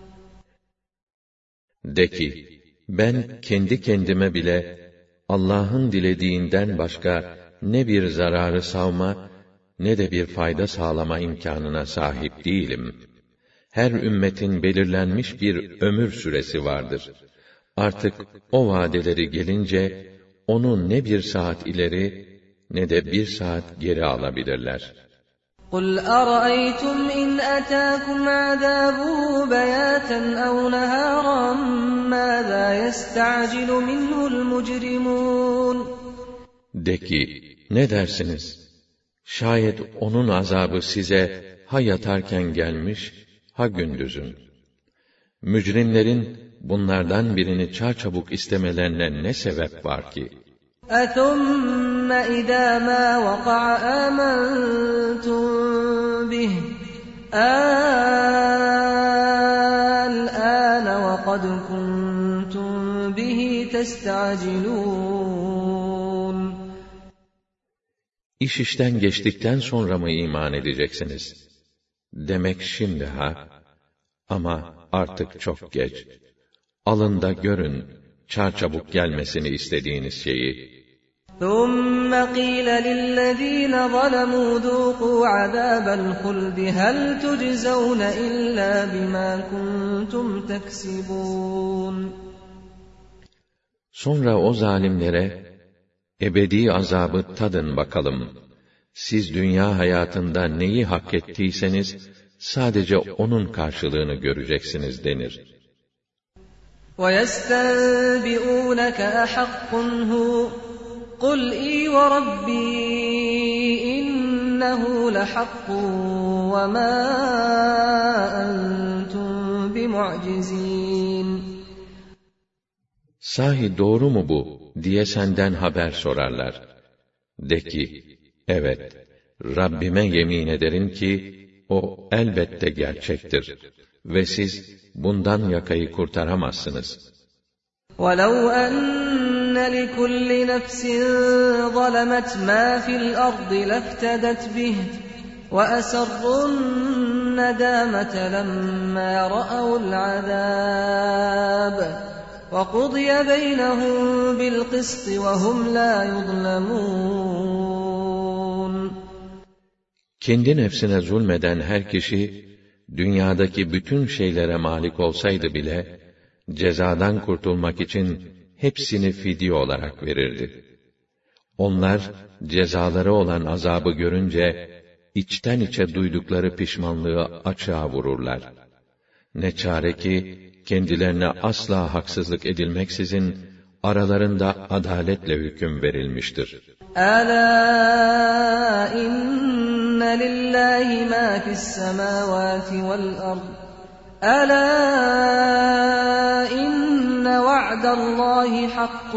De ki, ben kendi kendime bile Allah'ın dilediğinden başka ne bir zararı savma, ne de bir fayda sağlama imkânına sahip değilim. Her ümmetin belirlenmiş bir ömür süresi vardır. Artık o vadeleri gelince, onu ne bir saat ileri, ne de bir saat geri alabilirler. قُلْ أَرَأَيْتُمْ إِنْ أَتَاكُمْ عَذَابُهُ بَيَاتًا أَوْ نَهَارًا مَاذَا يَسْتَعْجِلُ مِنْهُ الْمُجْرِمُونَ De ki, ne dersiniz? Şayet onun azabı size ha yatarken gelmiş, ha gündüzün. Mücrimlerin bunlardan birini çarçabuk istemelerine ne sebep var ki? أَثُمَّ إِذَا مَا وَقَعَ آمَنْتُمْ بِهِ الْآنَ وَقَدْ كُنْتُمْ بِهِ تَسْتَعْجِلُونَ İş işten geçtikten sonra mı iman edeceksiniz? Demek şimdi ha? Ama artık çok geç. Alın da görün, çarçabuk gelmesini istediğiniz şeyi. ثُمَّ قِيلَ لِلَّذ۪ينَ ظَلَمُوا ذُوقُوا عَذَابَ الْخُلْدِ هَلْ تُجْزَوْنَ إِلَّا بِمَا كُنْتُمْ تَكْسِبُونَ Sonra o zalimlere, ebedi azabı tadın bakalım. Siz dünya hayatında neyi hak ettiyseniz, sadece onun karşılığını göreceksiniz denir. وَيَسْتَنْبِئُونَكَ أَحَقٌّ هُوَ قُلْ إِي وَرَبِّي إِنَّهُ لَحَقٌّ وَمَا أَنْتُمْ بِمُعْجِزِينَ Sahi doğru mu bu diye senden haber sorarlar. De ki, evet, Rabbime yemin ederim ki, o elbette gerçektir ve siz bundan yakayı kurtaramazsınız. وَلَوْ أَنَّ لِكُلِّ نَفْسٍ ظَلَمَتْ مَا فِي الْأَرْضِ لَافْتَدَتْ بِهِ وَأَسَرُّوا النَّدَامَةَ لَمَّا رَأَوُا الْعَذَابَ وَقُضِيَ بَيْنَهُم بِالْقِسْطِ وَهُمْ لَا يُظْلَمُونَ Kendi nefsine zulmeden her kişi, dünyadaki bütün şeylere malik olsaydı bile, cezadan kurtulmak için hepsini fidye olarak verirdi. Onlar, cezaları olan azabı görünce, içten içe duydukları pişmanlığı açığa vururlar. Ne çare ki, kendilerine asla haksızlık edilmeksizin, aralarında adaletle hüküm verilmiştir. أَلَا إِنَّ لِلَّهِ مَا فِي السَّمَاوَاتِ وَالْأَرْضِ أَلَا إِنَّ وَعْدَ اللّٰهِ حَقٌّ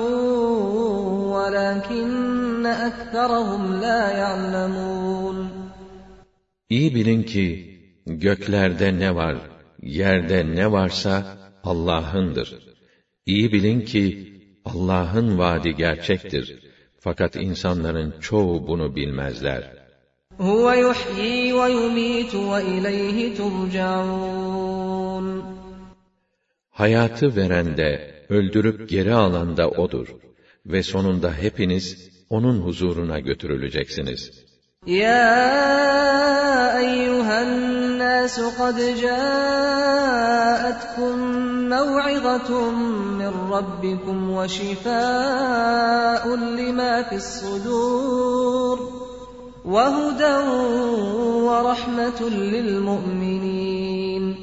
وَلَكِنَّ أَكْثَرَهُمْ لَا يَعْلَمُونَ İyi bilin ki, göklerde ne var, yerde ne varsa Allah'ındır. İyi bilin ki, Allah'ın vaadi gerçektir. Fakat insanların çoğu bunu bilmezler. هُوَ يُحْيِي وَيُمِيتُ وَإِلَيْهِ تُرْجَعُونَ Hayatı veren de, öldürüp geri alan da O'dur. Ve sonunda hepiniz, O'nun huzuruna götürüleceksiniz. يَا أَيُّهَا النَّاسُ قَدْ جَاءَتْكُمْ مَوْعِظَةٌ مِّن رَّبِّكُمْ وَشِفَاءٌ لِّمَا فِي الصُّدُورِ وَهُدًى وَرَحْمَةٌ لِلْمُؤْمِنِينَ.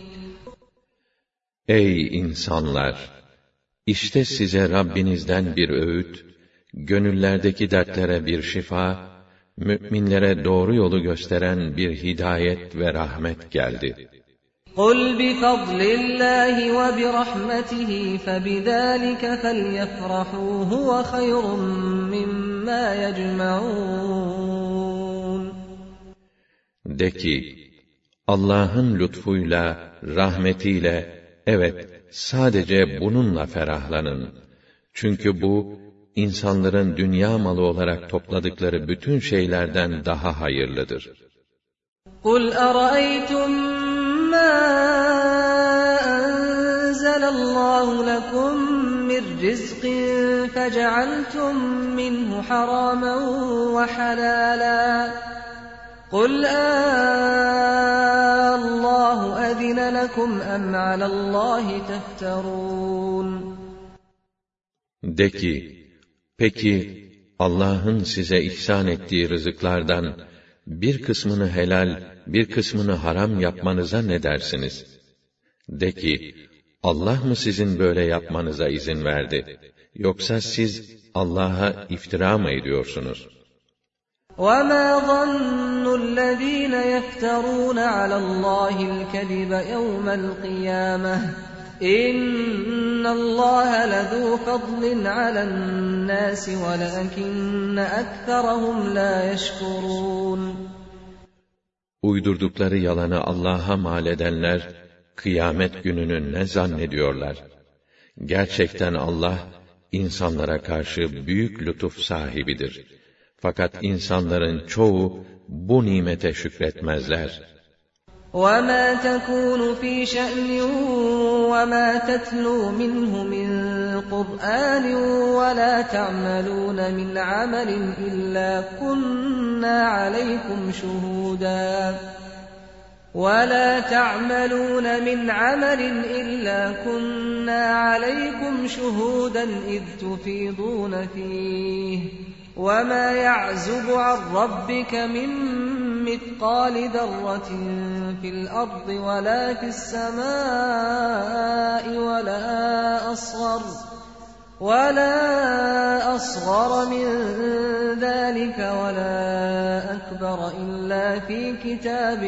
Ey insanlar! İşte size Rabbinizden bir öğüt, gönüllerdeki dertlere bir şifa, müminlere doğru yolu gösteren bir hidayet ve rahmet geldi. قُلْ بِفَضْلِ اللّٰهِ وَبِرَحْمَتِهِ فَبِذَٰلِكَ فَلْيَفْرَحُوا هُوَ خَيْرٌ مِّمَّا يَجْمَعُونَ. De ki, Allah'ın lütfuyla, rahmetiyle, evet, sadece bununla ferahlanın. Çünkü bu, insanların dünya malı olarak topladıkları bütün şeylerden daha hayırlıdır. قُلْ أَرَأَيْتُمْ مَا أَنزَلَ اللّٰهُ لَكُمْ مِنْ رِزْقٍ فَجَعَلْتُمْ مِنْهُ حَرَامًا وَحَلَالًا قُلْ اللّٰهُ أَذِنَ لَكُمْ أَمْ عَلَى اللّٰهِ تَفْتَرُونَ. De ki, peki Allah'ın size ihsan ettiği rızıklardan bir kısmını helal, bir kısmını haram yapmanıza ne dersiniz? De ki, Allah mı sizin böyle yapmanıza izin verdi? Yoksa siz Allah'a iftira mı ediyorsunuz? وَمَا ظَنُّ الَّذ۪ينَ يَفْتَرُونَ عَلَى اللّٰهِ الْكَذِبَ يَوْمَ الْقِيَامَةِ إِنَّ اللّٰهَ لَذُو فَضْلٍ عَلَى النَّاسِ وَلَكِنَّ أَكْثَرَهُمْ لَا يَشْكُرُونَ. Uydurdukları yalanı Allah'a mal edenler, kıyamet gününü ne zannediyorlar? Gerçekten Allah, insanlara karşı büyük lütuf sahibidir. Fakat insanların çoğu bu nimete şükretmezler. وَمَا تَكُونُ فِي شَأْنٍ وَمَا تَتْلُو مِنْهُ مِنْ قُرْآنٍ وَلَا تَعْمَلُونَ مِنْ عَمَلٍ إِلَّا كُنَّا عَلَيْكُمْ شُهُودًا إِذْ تُفِيضُونَ فِيهِ وَمَا يَعْزُبُ عَنْ رَبِّكَ مِنْ مِثْقَالِ ذَرَّةٍ فِي الْأَرْضِ وَلَا فِي السَّمَاءِ وَلَا أَصْغَرَ مِنْ ذَلِكَ وَلَا أَكْبَرَ إِلَّا فِي كِتَابٍ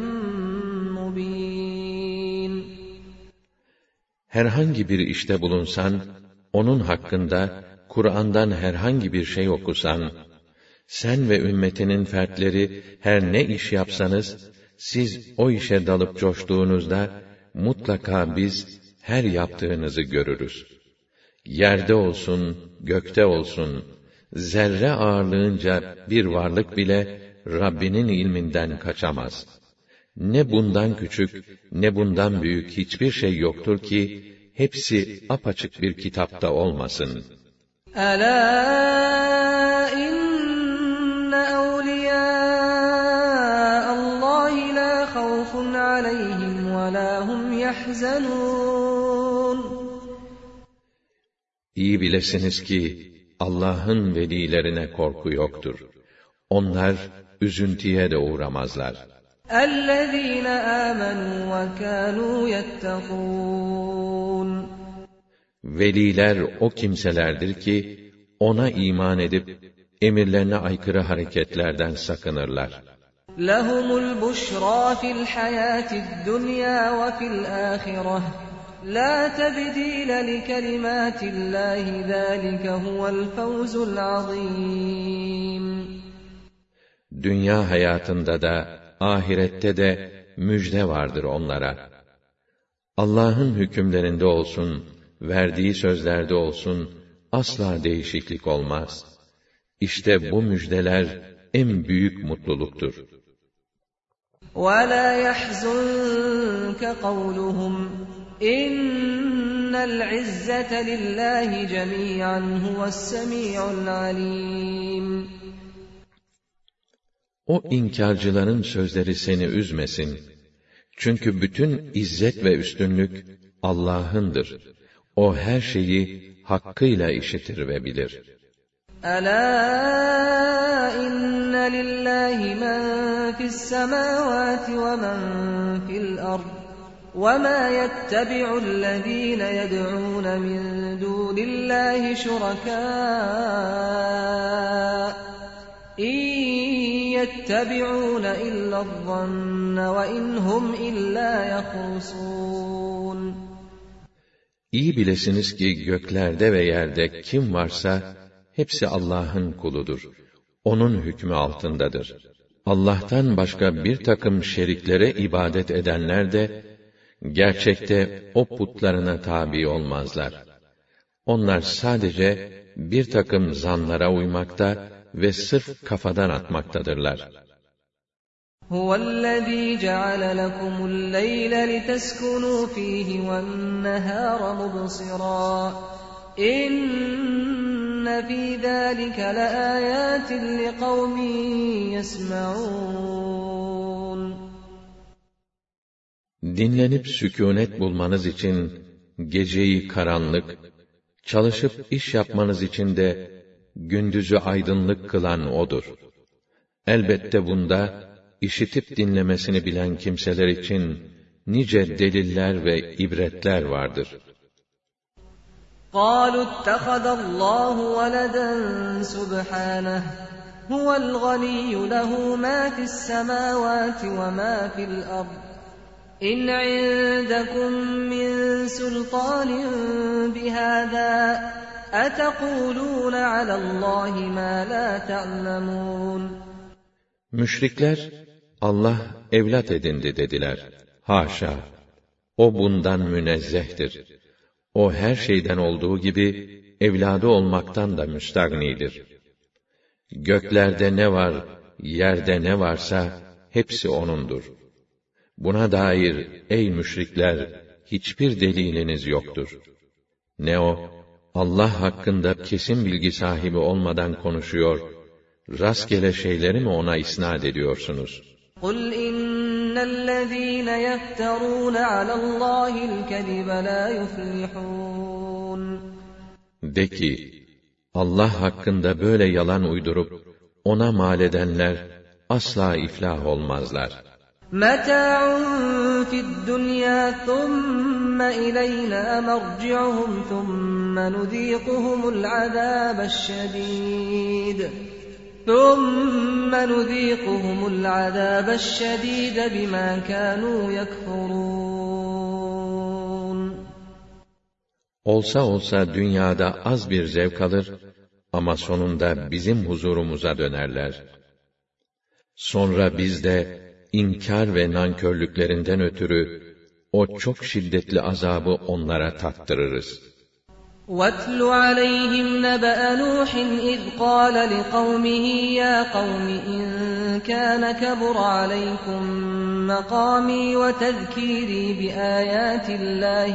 مُبِينٍ. Herhangi bir işte bulunsan, onun hakkında Kur'an'dan herhangi bir şey okusan, sen ve ümmetinin fertleri her ne iş yapsanız, siz o işe dalıp coştuğunuzda, mutlaka biz her yaptığınızı görürüz. Yerde olsun, gökte olsun, zerre ağırlığınca bir varlık bile, Rabbinin ilminden kaçamaz. Ne bundan küçük, ne bundan büyük hiçbir şey yoktur ki, hepsi apaçık bir kitapta olmasın. أَلَا إِنَّ أَوْلِيَاءَ اللّٰهِ لَا خَوْفٌ عَلَيْهِمْ وَلَا هُمْ يَحْزَنُونَ. İyi bilesiniz ki, Allah'ın velilerine korku yoktur. Onlar, üzüntüye de uğramazlar. اَلَّذ۪ينَ آمَنُوا وَكَانُوا يَتَّقُونَ. Veliler o kimselerdir ki, ona iman edip, emirlerine aykırı hareketlerden sakınırlar. لَهُمُ الْبُشْرَى فِي الْحَيَاةِ الدُّنْيَا وَفِي الْآخِرَةِ لَا تَبْدِيلَ لِكَلِمَاتِ اللّٰهِ ذَٰلِكَ هُوَ الْفَوْزُ الْعَظِيمُ. Dünya hayatında da, ahirette de müjde vardır onlara. Allah'ın hükümlerinde olsun, verdiği sözlerde olsun, asla değişiklik olmaz. İşte bu müjdeler en büyük mutluluktur. وَلَا يَحْزُنْكَ قَوْلُهُمْ اِنَّ الْعِزَّةَ لِلّٰهِ جَمِيعًا هُوَ السَّمِيعُ الْعَلِيمُ. O inkarcıların sözleri seni üzmesin. Çünkü bütün izzet ve üstünlük Allah'ındır. O her şeyi hakkıyla işitir ve bilir. ألا إن لله من في السماوات ومن في الأرض وما يتبع الذين يدعون من دون الله شركاء إن يتبعون إلا الظن وإن هم إلا يخرصون. İyi bilesiniz ki göklerde ve yerde kim varsa hepsi Allah'ın kuludur. Onun hükmü altındadır. Allah'tan başka bir takım şeriklere ibadet edenler de gerçekte o putlarına tabi olmazlar. Onlar sadece bir takım zanlara uymakta ve sırf kafadan atmaktadırlar. Huvellezî ceale lekumul leyle liteskunû fîhi vennehâre mubsirâ. İnne fî zâlike leâyâtin liqavmin yesme'ûn. Dinlenip sükûnet bulmanız için geceyi karanlık, çalışıp iş yapmanız için de gündüzü aydınlık kılan O'dur. Elbette bunda işitip dinlemesini bilen kimseler için nice deliller ve ibretler vardır. قَالُوا اتَّخَذَ اللّٰهُ وَلَدًا سُبْحَانَهُ هُوَ الْغَنِيُّ لَهُ مَا فِي السَّمَاوَاتِ وَمَا فِي الْأَرْضِ إِنْ عِندَكُمْ مِنْ سُلْطَانٍ بِهَذَا أَتَقُولُونَ عَلَى اللّٰهِ مَا لَا تَعْلَمُونَ. Müşrikler, Allah evlat edindi dediler. Haşa! O bundan münezzehtir. O her şeyden olduğu gibi, evladı olmaktan da müstagnidir. Göklerde ne var, yerde ne varsa, hepsi O'nundur. Buna dair, ey müşrikler, hiçbir deliliniz yoktur. Ne o, Allah hakkında kesin bilgi sahibi olmadan konuşuyor, rastgele şeyleri mi O'na isnad ediyorsunuz? قُلْ إِنَّ الَّذ۪ينَ يَفْتَرُونَ عَلَى اللّٰهِ الْكَذِبَ لَا يُفْلِحُونَ. De ki, Allah hakkında böyle yalan uydurup, O'na mal edenler, asla iflah olmazlar. مَتَاعٌ فِي الدُّنْيَا ثُمَّ إِلَيْنَا مَرْجِعُهُمْ ثُمَّ نُذِيقُهُمُ الْعَذَابَ الشَّدِيدَ بِمَا كَانُوا يَكْفُرُونَ. Olsa olsa dünyada az bir zevk alır ama sonunda bizim huzurumuza dönerler. Sonra biz de inkar ve nankörlüklerinden ötürü o çok şiddetli azabı onlara tattırırız. وَاتْلُ عَلَيْهِمْ نَبَأَ نُوحٍ إِذْ قَالَ لِقَوْمِهِ يَا قَوْمِ إِنْ كَانَ كَبُرَ عَلَيْكُمْ مَقَامِي وَتَذْكِيرِي بِآيَاتِ اللَّهِ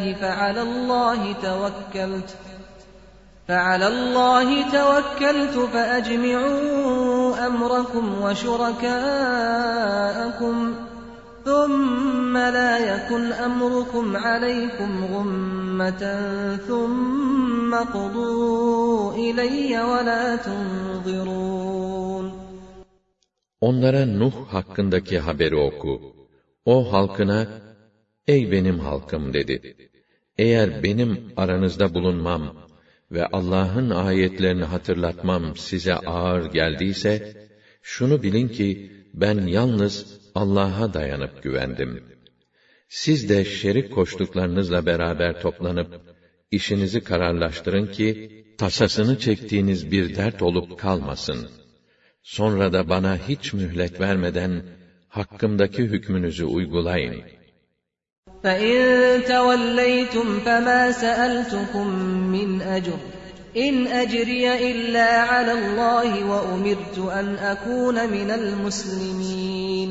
فَعَلَى اللَّهِ تَوَكَّلْتُ فَأَجْمِعُوا أَمْرَكُمْ وَشُرَكَاءَكُمْ ثُمَّ لَا يَكُنْ أَمْرُكُمْ عَلَيْكُمْ غُمَّةً ثُمَّ قُضُوا إِلَيَّ وَلَا تُنظِرُونَ. Onlara Nuh hakkındaki haberi oku. O halkına, ey benim halkım dedi. Eğer benim aranızda bulunmam ve Allah'ın ayetlerini hatırlatmam size ağır geldiyse, şunu bilin ki ben yalnız Allah'a dayanıp güvendim. Siz de şerik koştuklarınızla beraber toplanıp, işinizi kararlaştırın ki, tasasını çektiğiniz bir dert olup kalmasın. Sonra da bana hiç mühlet vermeden, hakkımdaki hükmünüzü uygulayın. فَاِنْ تَوَلَّيْتُمْ فَمَا سَأَلْتُكُمْ مِنْ أَجْرٍ اِنْ أَجْرِيَ إِلَّا عَلَى اللّٰهِ وَأُمِرْتُ أَنْ أَكُونَ مِنَ الْمُسْلِمِينَ.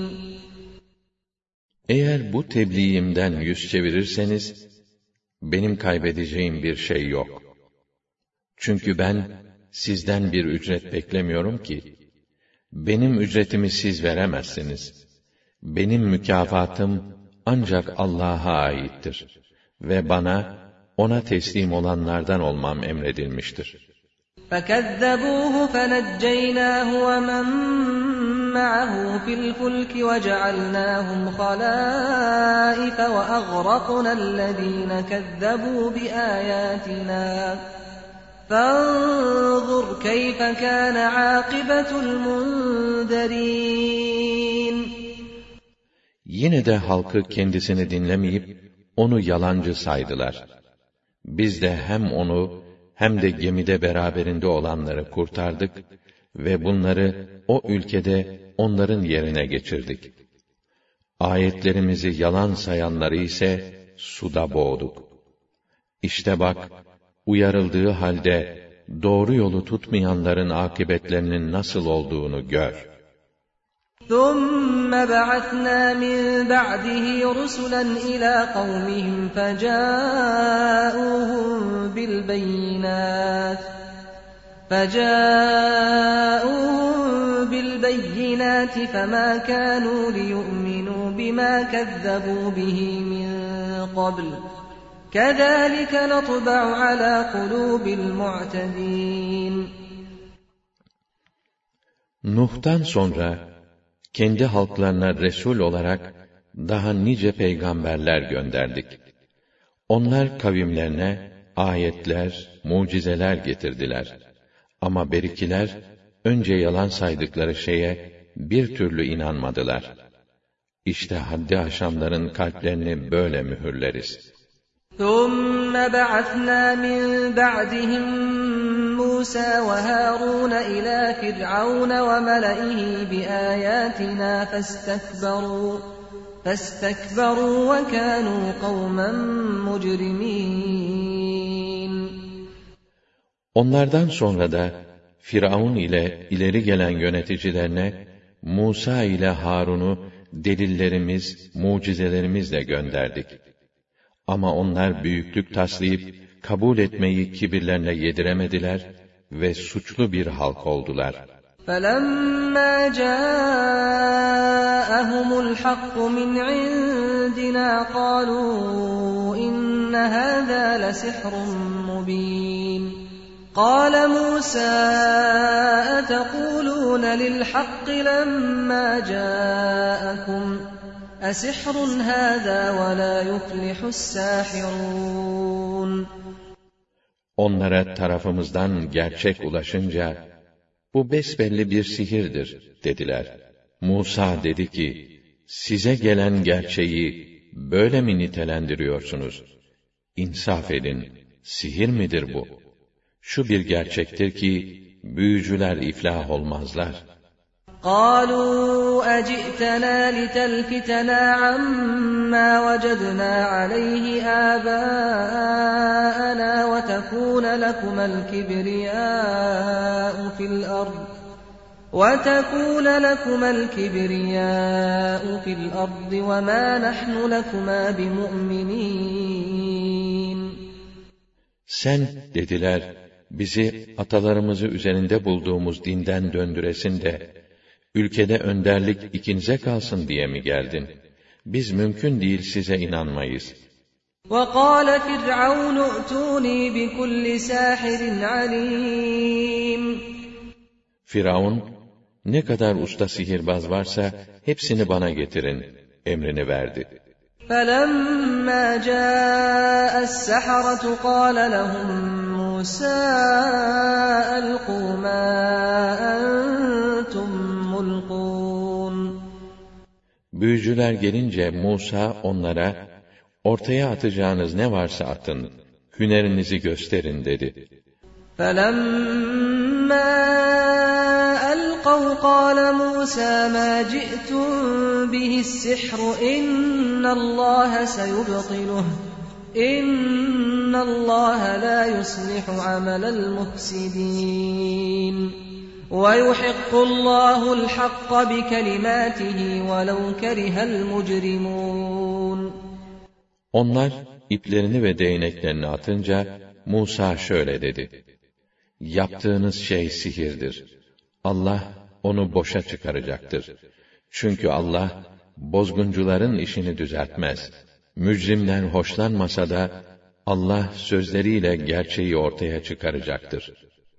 Eğer bu tebliğimden yüz çevirirseniz, benim kaybedeceğim bir şey yok. Çünkü ben, sizden bir ücret beklemiyorum ki, benim ücretimi siz veremezsiniz. Benim mükafatım, ancak Allah'a aittir ve bana, O'na teslim olanlardan olmam emredilmiştir. فَكَذَّبُوهُ فَنَجَّيْنَاهُ وَمَن مَّعَهُ فِي الْفُلْكِ وَجَعَلْنَاهُمْ خَلَائِفَ وَأَغْرَقْنَا الَّذِينَ كَذَّبُوا بِآيَاتِنَا فَانظُرْ كَيْفَ كَانَ عَاقِبَةُ الْمُنذَرِينَ. Yine de halkı kendisini dinlemeyip onu yalancı saydılar. Biz de hem onu hem de gemide beraberinde olanları kurtardık ve bunları o ülkede onların yerine geçirdik. Ayetlerimizi yalan sayanları ise suda boğduk. İşte bak, uyarıldığı halde doğru yolu tutmayanların akıbetlerinin nasıl olduğunu gör. ثُمَّ بَعَثْنَا مِن بَعْدِهِ رُسُلًا إِلَى قَوْمِهِمْ فَجَاءُوهُم بِالْبَيِّنَاتِ فَمَا كَانُوا لِيُؤْمِنُوا بِمَا كَذَّبُوا بِهِ مِن قَبْلُ كَذَلِكَ نَطْبَعُ عَلَى قُلُوبِ الْمُعْتَدِينَ. Nuh'tan sonra kendi halklarına resul olarak daha nice peygamberler gönderdik. Onlar kavimlerine ayetler, mucizeler getirdiler. Ama berikiler önce yalan saydıkları şeye bir türlü inanmadılar. İşte haddi aşanların kalplerini böyle mühürleriz. ثُمَّ بَعَثْنَا مِن بَعْدِهِم مُوسَى وَهَارُونَ إِلَى فِرْعَوْنَ وَمَلَئِهِ بِآيَاتِنَا فَاسْتَكْبَرُوا وَكَانُوا قَوْمًا مُجْرِمِينَ. Onlardan sonra da Firavun ile ileri gelen yöneticilerine Musa ile Harun'u delillerimiz, mucizelerimizle gönderdik. Ama onlar büyüklük taslayıp kabul etmeyi kibirlerine yediremediler ve suçlu bir halk oldular. فَلَمَّا جَاءَهُمُ الْحَقُّ مِنْ عِندِنَا قَالُوا إِنَّ هَذَا لَسِحْرٌ مُبِينٌ. قَالَ مُوسَى أَتَقُولُونَ لِلْحَقِّ لَمَّا جَاءَكُمْ أَسِحْرٌ هَذَا وَلَا يُفْلِحُ السَّاحِرُونَ. Onlara tarafımızdan gerçek ulaşınca, bu besbelli bir sihirdir dediler. Musa dedi ki, size gelen gerçeği böyle mi nitelendiriyorsunuz? İnsaf edin, sihir midir bu? Şu bir gerçektir ki, büyücüler iflah olmazlar. قَالُوا أَجِئْتَنَا لِتَلْفِتَنَا عَمَّا وَجَدْنَا عَلَيْهِ آبَاءَنَا وَتَكُونَ لَكُمَا الْكِبْرِيَاءُ فِي الْأَرْضِ وَمَا نَحْنُ لَكُمَا بِمُؤْمِنِينَ. Sen, dediler, bizi atalarımızı üzerinde bulduğumuz dinden döndüresin de, ülkede önderlik ikinize kalsın diye mi geldin? Biz mümkün değil size inanmayız. وَقَالَ فِرْعَوْنُ ائْتُونِي بِكُلِّ سَاحِرٍ عَلِيمٍ. Firavun, ne kadar usta sihirbaz varsa hepsini bana getirin emrini verdi. فَلَمَّا جَاءَ السَّحَرَةُ قَالَ لَهُم مُوسَى أَلْقُوا مَا أَنْتُمْ مُلْقُونَ. Büyücüler gelince Musa onlara, ortaya atacağınız ne varsa atın, hünerinizi gösterin dedi. فَلَمَّا أَلْقَوْا قَالَ مُوسَى مَا جِئْتُمْ بِهِ السِّحْرُ إِنَّ اللَّهَ سَيُبْطِلُهُ إِنَّ اللَّهَ لَا يُصْلِحُ عَمَلَ الْمُفْسِدِينَ وَيُحِقُّ اللَّهُ الْحَقَّ بِكَلِمَاتِهِ وَلَوْ كَرِهَ الْمُجْرِمُونَ. Onlar iplerini ve değneklerini atınca Musa şöyle dedi: yaptığınız şey sihirdir. Allah onu boşa çıkaracaktır. Çünkü Allah bozguncuların işini düzeltmez. Mücrimler hoşlanmasa da Allah sözleriyle gerçeği ortaya çıkaracaktır.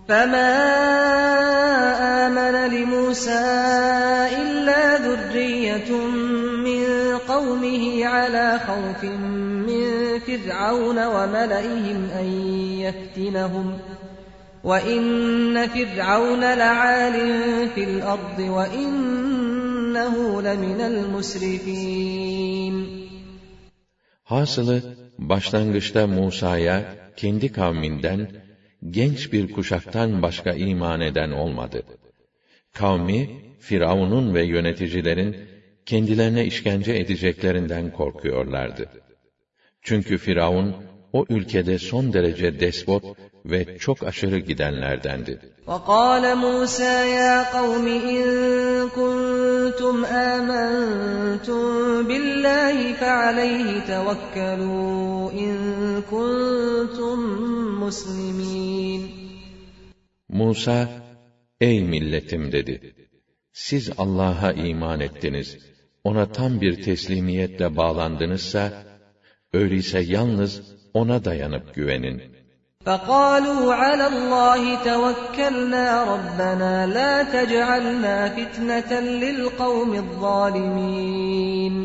فَمَا آمَنَ لِمُوسَى إِلَّا ذُرِّيَّةٌ مِّن قَوْمِهِ عَلَى خَوْفٍ مِّن فِرْعَوْنَ وَمَلَئِهِمْ أَن يَفْتِنَهُمْ وَإِنَّ فِرْعَوْنَ لَعَالٍ فِي الْأَرْضِ وَإِنَّهُ لَمِنَ الْمُسْرِفِينَ. Hasılı, başlangıçta Musa'ya kendi kavminden genç bir kuşaktan başka iman eden olmadı. Kavmi, Firavun'un ve yöneticilerin kendilerine işkence edeceklerinden korkuyorlardı. Çünkü Firavun, o ülkede son derece despot ve çok aşırı gidenlerdendi. وَقَالَ مُوسَى يَا قَوْمِ إِن كُنتُمْ آمَنتُم بِاللَّهِ فَعَلَيْهِ تَوَكَّلُوا إِن كُنتُم مُّسْلِمِينَ. Musa, ey milletim dedi. Siz Allah'a iman ettiniz, ona tam bir teslimiyetle bağlandınızsa, öyleyse yalnız ona dayanıp güvenin. فَقَالُوا عَلَى اللّٰهِ تَوَكَّلْنَا رَبَّنَا لَا تَجْعَلْنَا فِتْنَةً لِلْقَوْمِ الظَّالِمِينَ.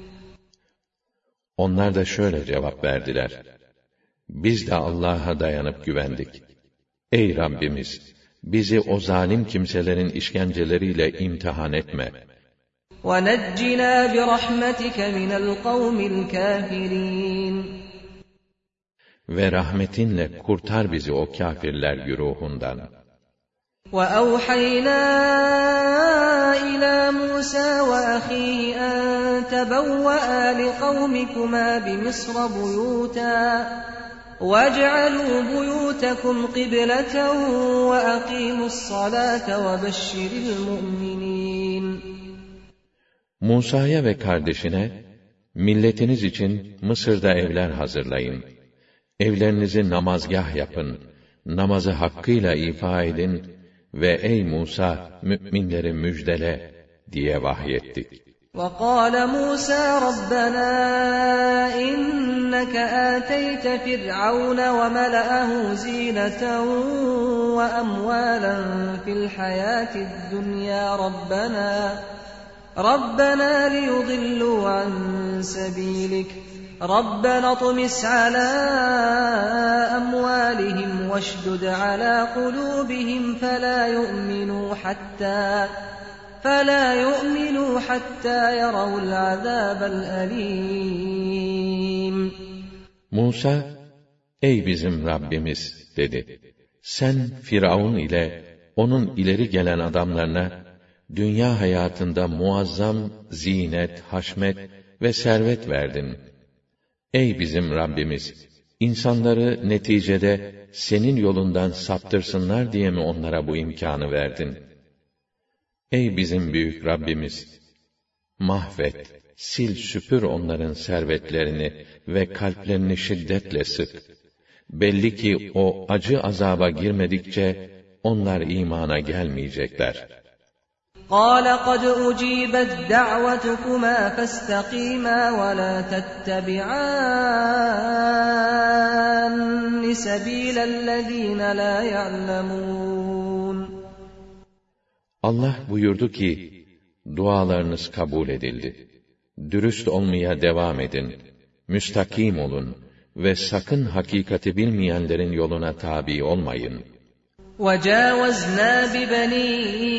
Onlar da şöyle cevap verdiler. Biz de Allah'a dayanıp güvendik. Ey Rabbimiz! Bizi o zalim kimselerin işkenceleriyle imtihan etme. وَنَجِّنَا بِرَحْمَتِكَ مِنَ الْقَوْمِ الْكَافِرِينَ. Ve rahmetinle kurtar bizi o kâfirler güruhundan. وَأَوْحَيْنَا إِلَى مُوسَى وَأَخِيهِ أَن تَبَوَّآ لِقَوْمِكُمَا بِمِصْرَ بُيُوتًا وَاجْعَلُوا بُيُوتَكُمْ قِبْلَةً وَأَقِيمُوا الصَّلَاةَ وَبَشِّرِ الْمُؤْمِنِينَ. Musa'ya ve kardeşine, milletiniz için Mısır'da evler hazırlayın. Evlerinizi namazgâh yapın, namazı hakkıyla ifa edin ve ey Musa, mü'minleri müjdele diye vahyettik. وَقَالَ مُوسَى رَبَّنَا إِنَّكَ آتَيْتَ فِرْعَوْنَ وَمَلَأَهُ زِينَةً وَأَمْوَالًا فِي الْحَيَاةِ الدُّنْيَا رَبَّنَا لِيُضِلُّوا عَن سَبِيلِكَ رَبَّنَا اطْمِسْ عَلَى أَمْوَالِهِمْ وَاشْدُدْ عَلَى قُلُوبِهِمْ فَلَا يُؤْمِنُوا حَتَّى يَرَوُا الْعَذَابَ الْأَلِيمَ. Musa, ey bizim Rabbimiz dedi. Sen Firavun ile onun ileri gelen adamlarına dünya hayatında muazzam zinet, haşmet ve servet verdin. Ey bizim Rabbimiz! İnsanları neticede senin yolundan saptırsınlar diye mi onlara bu imkânı verdin? Ey bizim büyük Rabbimiz! Mahvet, sil süpür onların servetlerini ve kalplerini şiddetle sık. Belli ki o acı azaba girmedikçe onlar imana gelmeyecekler. قَالَ قَدْ أُجِيبَتْ دَعْوَتُكُمَا فَاسْتَقِيمَا وَلَا تَتَّبِعَانِّ سَبِيلَ الَّذ۪ينَ لَا يَعْلَمُونَ. Allah buyurdu ki, dualarınız kabul edildi. Dürüst olmaya devam edin, müstakim olun ve sakın hakikati bilmeyenlerin yoluna tabi olmayın. وَجَاوَزْنَا بِبَنِي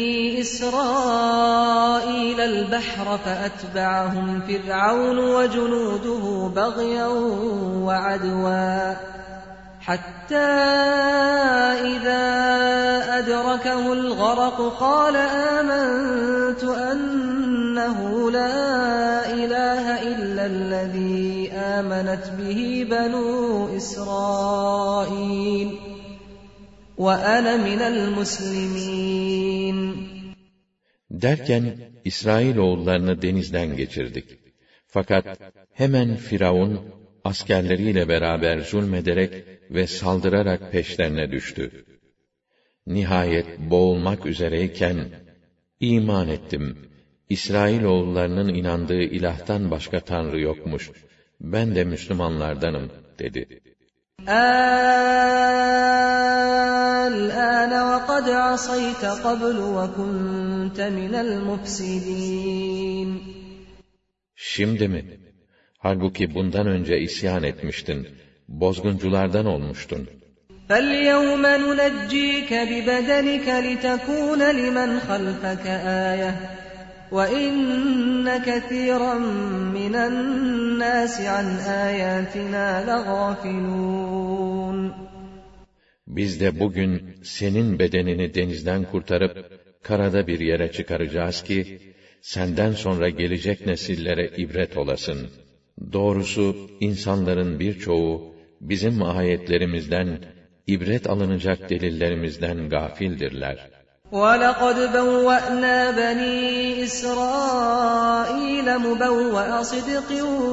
إِسْرَائِيلَ الْبَحْرَ فَأَتْبَعَهُمْ فِرْعَوْنُ وَجُنُودُهُ بَغْيًا وَعَدْوًا حَتَّى إِذَا أَدْرَكَهُ الْغَرَقُ قَالَ آمَنْتُ أَنَّهُ لَا إِلَٰهَ إِلَّا الَّذِي آمَنَتْ بِهِ بَنُو إِسْرَائِيلَ وَأَنَا مِنَ الْمُسْلِمِينَ. Derken İsrailoğullarını denizden geçirdik. Fakat hemen Firavun askerleriyle beraber zulmederek ve saldırarak peşlerine düştü. Nihayet boğulmak üzereyken, iman ettim, İsrailoğullarının inandığı ilahtan başka tanrı yokmuş, ben de Müslümanlardanım dedi. الآن وقد عصيت قبل وكنت من المفسدين. Şimdi mi? Halbuki bundan önce isyan etmiştin, bozgunculardan olmuştun. فَالْيَوْمَ نُنَجِّيكَ بِبَدَنِكَ لِتَكُونَ لِمَنْ خَلْفَكَ آيَةً وَإِنَّ كَثِيرًا مِنَ النَّاسِ عَنْ آيَاتِنَا لَغَافِلُونَ. Biz de bugün senin bedenini denizden kurtarıp karada bir yere çıkaracağız ki senden sonra gelecek nesillere ibret olasın. Doğrusu insanların birçoğu bizim ayetlerimizden, ibret alınacak delillerimizden gafildirler. وَلَقَدْ بَوَّأْنَا بَنِي إِسْرَائِيلَ مُبَوَّأَ صِدْقٍ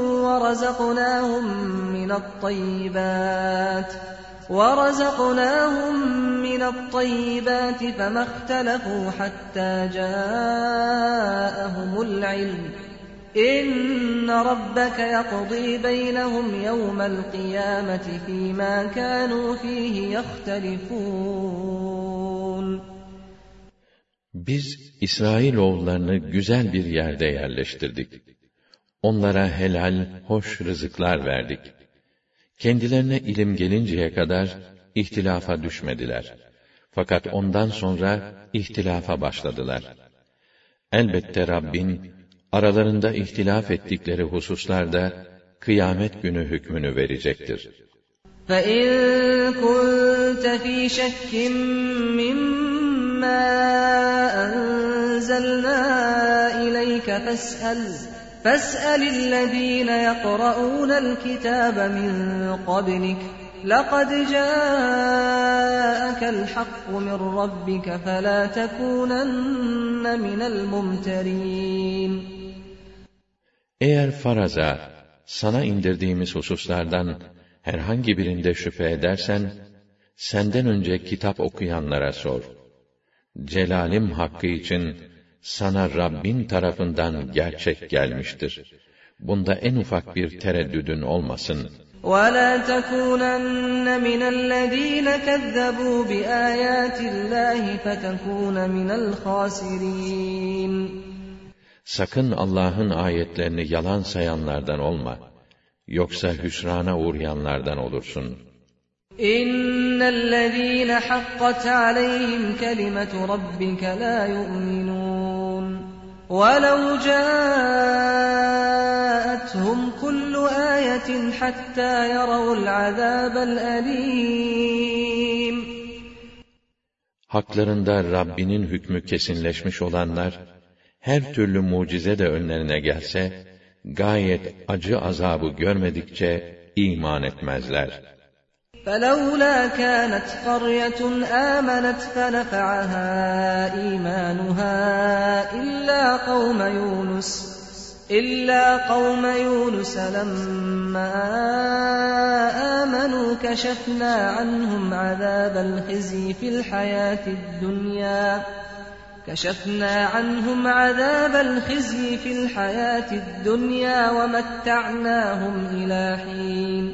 وَرَزَقْنَاهُمْ مِنَ الطَّيِّبَاتِ فَمَا اخْتَلَفُوا حَتَّى جَاءَهُمُ الْعِلْمُ إِنَّ رَبَّكَ يَقْضِي بَيْنَهُمْ يَوْمَ الْقِيَامَةِ فِيمَا كَانُوا فِيهِ يَخْتَلِفُونَ. Biz İsrailoğullarını güzel bir yerde yerleştirdik. Onlara helal, hoş rızıklar verdik. Kendilerine ilim gelinceye kadar ihtilafa düşmediler. Fakat ondan sonra ihtilafa başladılar. Elbette Rabbin, aralarında ihtilaf ettikleri hususlarda kıyamet günü hükmünü verecektir. فَإِن كُنتَ فِي شَكٍّ مِّمَّا أَنزَلْنَا إِلَيْكَ فَاسْأَلِ الَّذِينَ يَقْرَؤُونَ الْكِتَابَ مِن قَبْلِكَ لَقَدْ جَاءَكَ الْحَقُّ مِن رَّبِّكَ فَلَا تَكُونَنَّ مِنَ الْمُمْتَرِينَ. Eğer faraza, sana indirdiğimiz hususlardan herhangi birinde şüphe edersen, senden önce kitap okuyanlara sor. Celalim hakkı için sana Rabbin tarafından gerçek gelmiştir. Bunda en ufak bir tereddüdün olmasın. وَلَا تَكُونَنَّ مِنَ الَّذ۪ينَ كَذَّبُوا بِآيَاتِ اللّٰهِ فَتَكُونَ مِنَ الْخَاسِرِينَ. Sakın Allah'ın ayetlerini yalan sayanlardan olma. Yoksa hüsrana uğrayanlardan olursun. اِنَّ الَّذ۪ينَ حَقَّتْ عَلَيْهِمْ كَلِمَةُ رَبِّكَ لَا يُؤْمِنُونَ وَلَوْ جَاءَتْهُمْ كُلُّ آيَةٍ حَتَّى يَرَوُا الْعَذَابَ الْأَلِيمَ. Haklarında Rabbinin hükmü kesinleşmiş olanlar, her türlü mucize de önlerine gelse, gayet acı azabı görmedikçe iman etmezler. فَلَوْلَا كَانَتْ قَرْيَةٌ آمَنَتْ فَنَفَعَهَا إِيمَانُهَا إِلَّا قَوْمَ يُونُسَ لَمَّا آمَنُوا كَشَفْنَا عَنْهُمْ عَذَابَ الْخِزْيِ فِي الْحَيَاةِ الدُّنْيَا وَمَتَّعْنَاهُمْ إِلَى حِينٍ.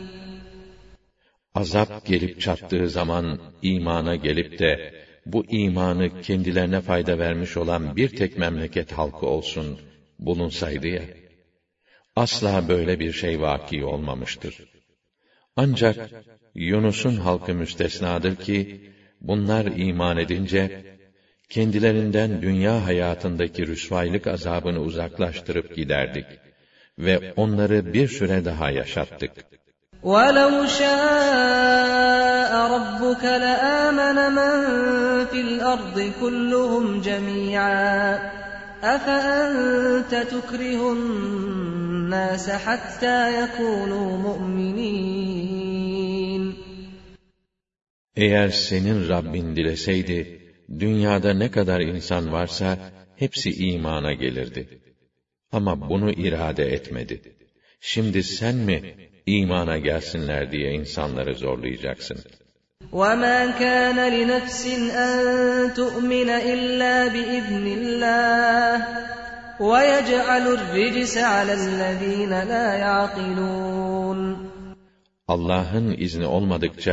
Azap gelip çattığı zaman imana gelip de bu imanı kendilerine fayda vermiş olan bir tek memleket halkı olsun bulunsaydı ya, asla böyle bir şey vaki olmamıştır. Ancak Yunus'un halkı müstesnadır ki, bunlar iman edince, kendilerinden dünya hayatındaki rüsvaylık azabını uzaklaştırıp giderdik ve onları bir süre daha yaşattık. وَلَوْ شَاءَ رَبُّكَ لَآمَنَ مَن فِي الْأَرْضِ كُلُّهُمْ جَمِيعًا أَفَأَنْتَ تُكْرِهُ النَّاسَ حَتَّى يَكُونُوا مُؤْمِنِينَ. Eğer senin Rabbin dileseydi, dünyada ne kadar insan varsa hepsi imana gelirdi. Ama bunu irade etmedi. Şimdi sen mi imana gelsinler diye insanları zorlayacaksın? وَمَا كَانَ لِنَفْسٍ أَن تُؤْمِنَ إِلَّا بِإِذْنِ اللّٰهِ وَيَجْعَلُ الرِّجْسَ عَلَى الَّذ۪ينَ لَا يَعْقِلُونَ. Allah'ın izni olmadıkça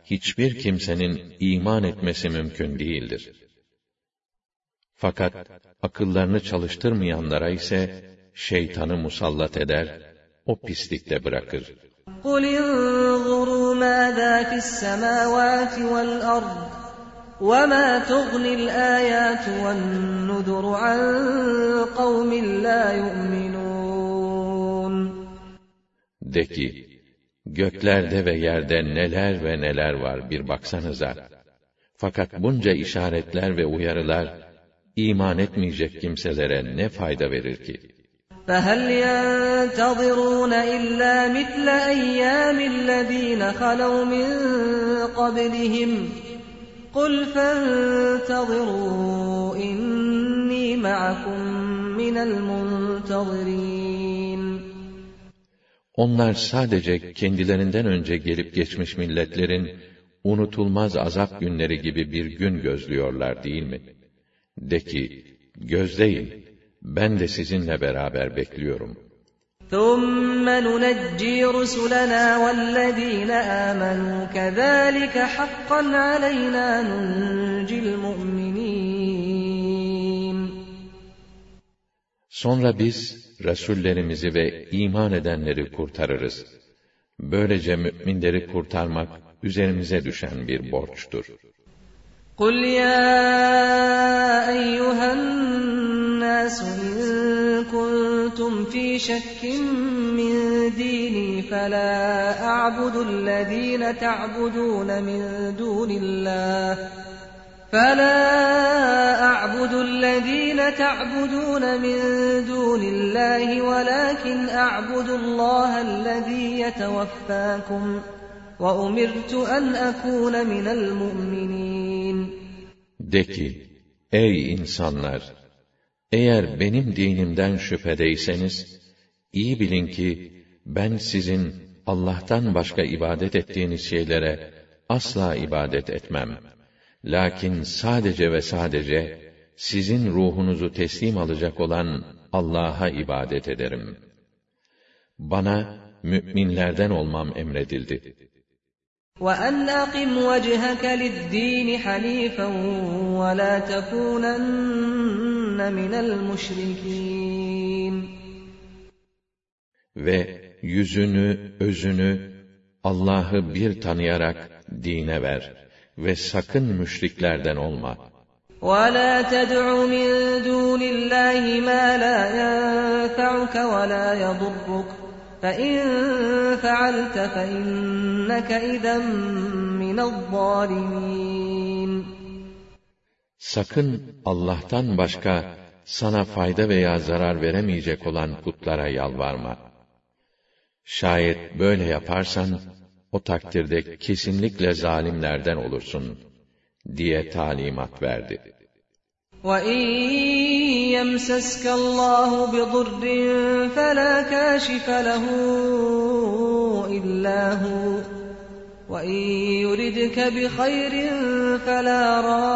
hiçbir kimsenin iman etmesi mümkün değildir. Fakat akıllarını çalıştırmayanlara ise şeytanı musallat eder, o pislikte bırakır. قُلِ انظُرُوا مَاذَا فِي السَّمَاوَاتِ وَالْأَرْضِ وَمَا تُغْنِي الْآيَاتُ وَالنُّذُرُ عَنْ قَوْمٍ لَا يُؤْمِنُونَ De ki, göklerde ve yerde neler ve neler var bir baksanıza. Fakat bunca işaretler ve uyarılar, iman etmeyecek kimselere ne fayda verir ki? فَهَلْ يَنْتَظِرُونَ إِلَّا مِثْلَ أَيَّامِ الَّذ۪ينَ خَلَوْا مِنْ قَبْلِهِمْ قُلْ فَانْتَظِرُوا إِنِّي مَعَكُمْ مِنَ الْمُنْتَظِرِينَ Onlar sadece kendilerinden önce gelip geçmiş milletlerin unutulmaz azap günleri gibi bir gün gözlüyorlar değil mi? De ki, gözleyin, ben de sizinle beraber bekliyorum. ثُمَّ نُنَجِّي رُسُلَنَا وَالَّذ۪ينَ آمَنُوا كَذَٰلِكَ حَقًّا عَلَيْنَا نُنْجِي الْمُؤْمِنِينَ Sonra biz, Resullerimizi ve iman edenleri kurtarırız. Böylece müminleri kurtarmak, üzerimize düşen bir borçtur. قُلْ يَا أَيُّهَا النَّاسُ إِن كُنتُمْ فِي شَكٍّ مِّن دِينِي فَلَا أَعْبُدُ الَّذ۪ينَ تَعْبُدُونَ مِن دُونِ اللّٰهِ وَلَكِنْ أَعْبُدُ اللّٰهَ الَّذ۪ي يَتَوَفَّاكُمْ وَأُمِرْتُ أَنْ أَكُونَ مِنَ الْمُؤْمِنِينَ De ki, ey insanlar! Eğer benim dinimden şüphedeyseniz, iyi bilin ki, ben sizin Allah'tan başka ibadet ettiğiniz şeylere asla ibadet etmem. Lakin sadece ve sadece, sizin ruhunuzu teslim alacak olan Allah'a ibadet ederim. Bana, müminlerden olmam emredildi. وَأَنْ أَقِمْ وَجْهَكَ لِلدِّينِ حَنِيفًا وَلَا تَكُونَنَّ مِنَ الْمُشْرِكِينَ Ve yüzünü, özünü Allah'ı bir tanıyarak dine ver ve sakın müşriklerden olma. وَلَا تَدْعُ مِن دُونِ اللّٰهِ مَا لَا يَنفَعُكَ وَلَا يَضُرُّكَ فَإِن فَعَلْتَ فَإِنَّكَ إِذًا مِّنَ الظَّالِمِينَ Sakın Allah'tan başka sana fayda veya zarar veremeyecek olan putlara yalvarma. Şayet böyle yaparsan, o takdirde kesinlikle zalimlerden olursun, diye talimat verdi. وَإِنْ يَمْسَسْكَ اللّٰهُ بِضُرٍّ فَلَا كَاشِفَ لَهُ إِلَّا هُوَ وَإِنْ يُرِدْكَ بِخَيْرٍ فَلَا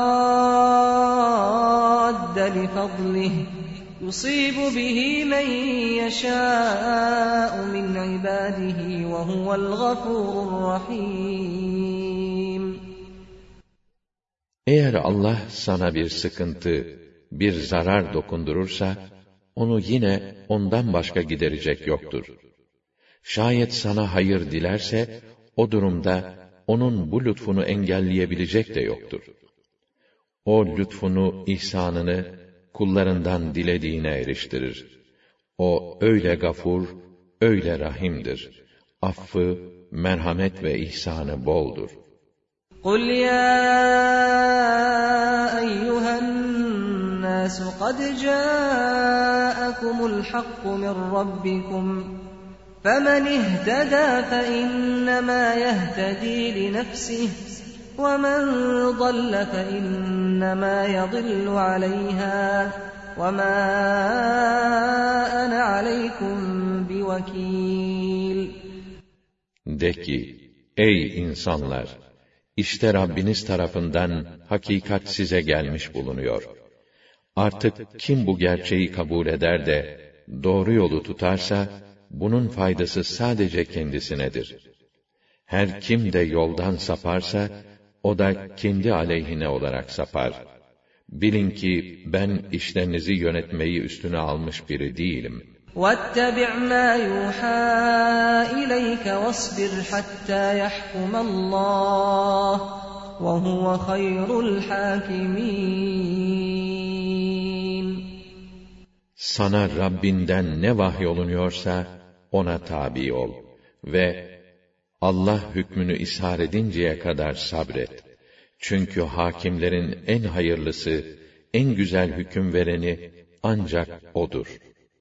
رَادَّ لِفَضْلِهِ يُصِيبُ بِهِ مَنْ يَشَاءُ مِنْ عِبَادِهِ وَهُوَ الْغَفُورُ الرَّحِيمُ Eğer Allah sana bir sıkıntı, bir zarar dokundurursa, onu yine ondan başka giderecek yoktur. Şayet sana hayır dilerse, o durumda onun bu lütfunu engelleyebilecek de yoktur. O lütfunu, ihsanını kullarından dilediğine eriştirir. O öyle gafur, öyle rahimdir. Affı, merhamet ve ihsanı boldur. قُلْ يَا أَيُّهَا النَّاسُ قَدْ جَاءَكُمُ الْحَقُّ مِنْ رَبِّكُمْ فَمَنِ اهْتَدَى فَإِنَّمَا يَهْتَدِي لِنَفْسِهِ وَمَنْ ضَلَّ فَإِنَّمَا يَضِلُّ عَلَيْهَا وَمَا أَنَا عَلَيْكُمْ بِوَكِيلٍ De ki, ey insanlar! İşte Rabbiniz tarafından hakikat size gelmiş bulunuyor. Artık kim bu gerçeği kabul eder de doğru yolu tutarsa, bunun faydası sadece kendisinedir. Her kim de yoldan saparsa, o da kendi aleyhine olarak sapar. Bilin ki ben işlerinizi yönetmeyi üstüne almış biri değilim. وَاتَّبِعْ مَا يُوحَى إِلَيْكَ وَاصْبِرْ حَتَّى يَحْكُمَ اللّٰهُ وَهُوَ خَيْرُ الْحَاكِمِينَ. Sana Rabbinden ne vahyolunuyorsa ona tabi ol ve Allah hükmünü ishar edinceye kadar sabret. Çünkü hakimlerin en hayırlısı, en güzel hüküm vereni ancak O'dur.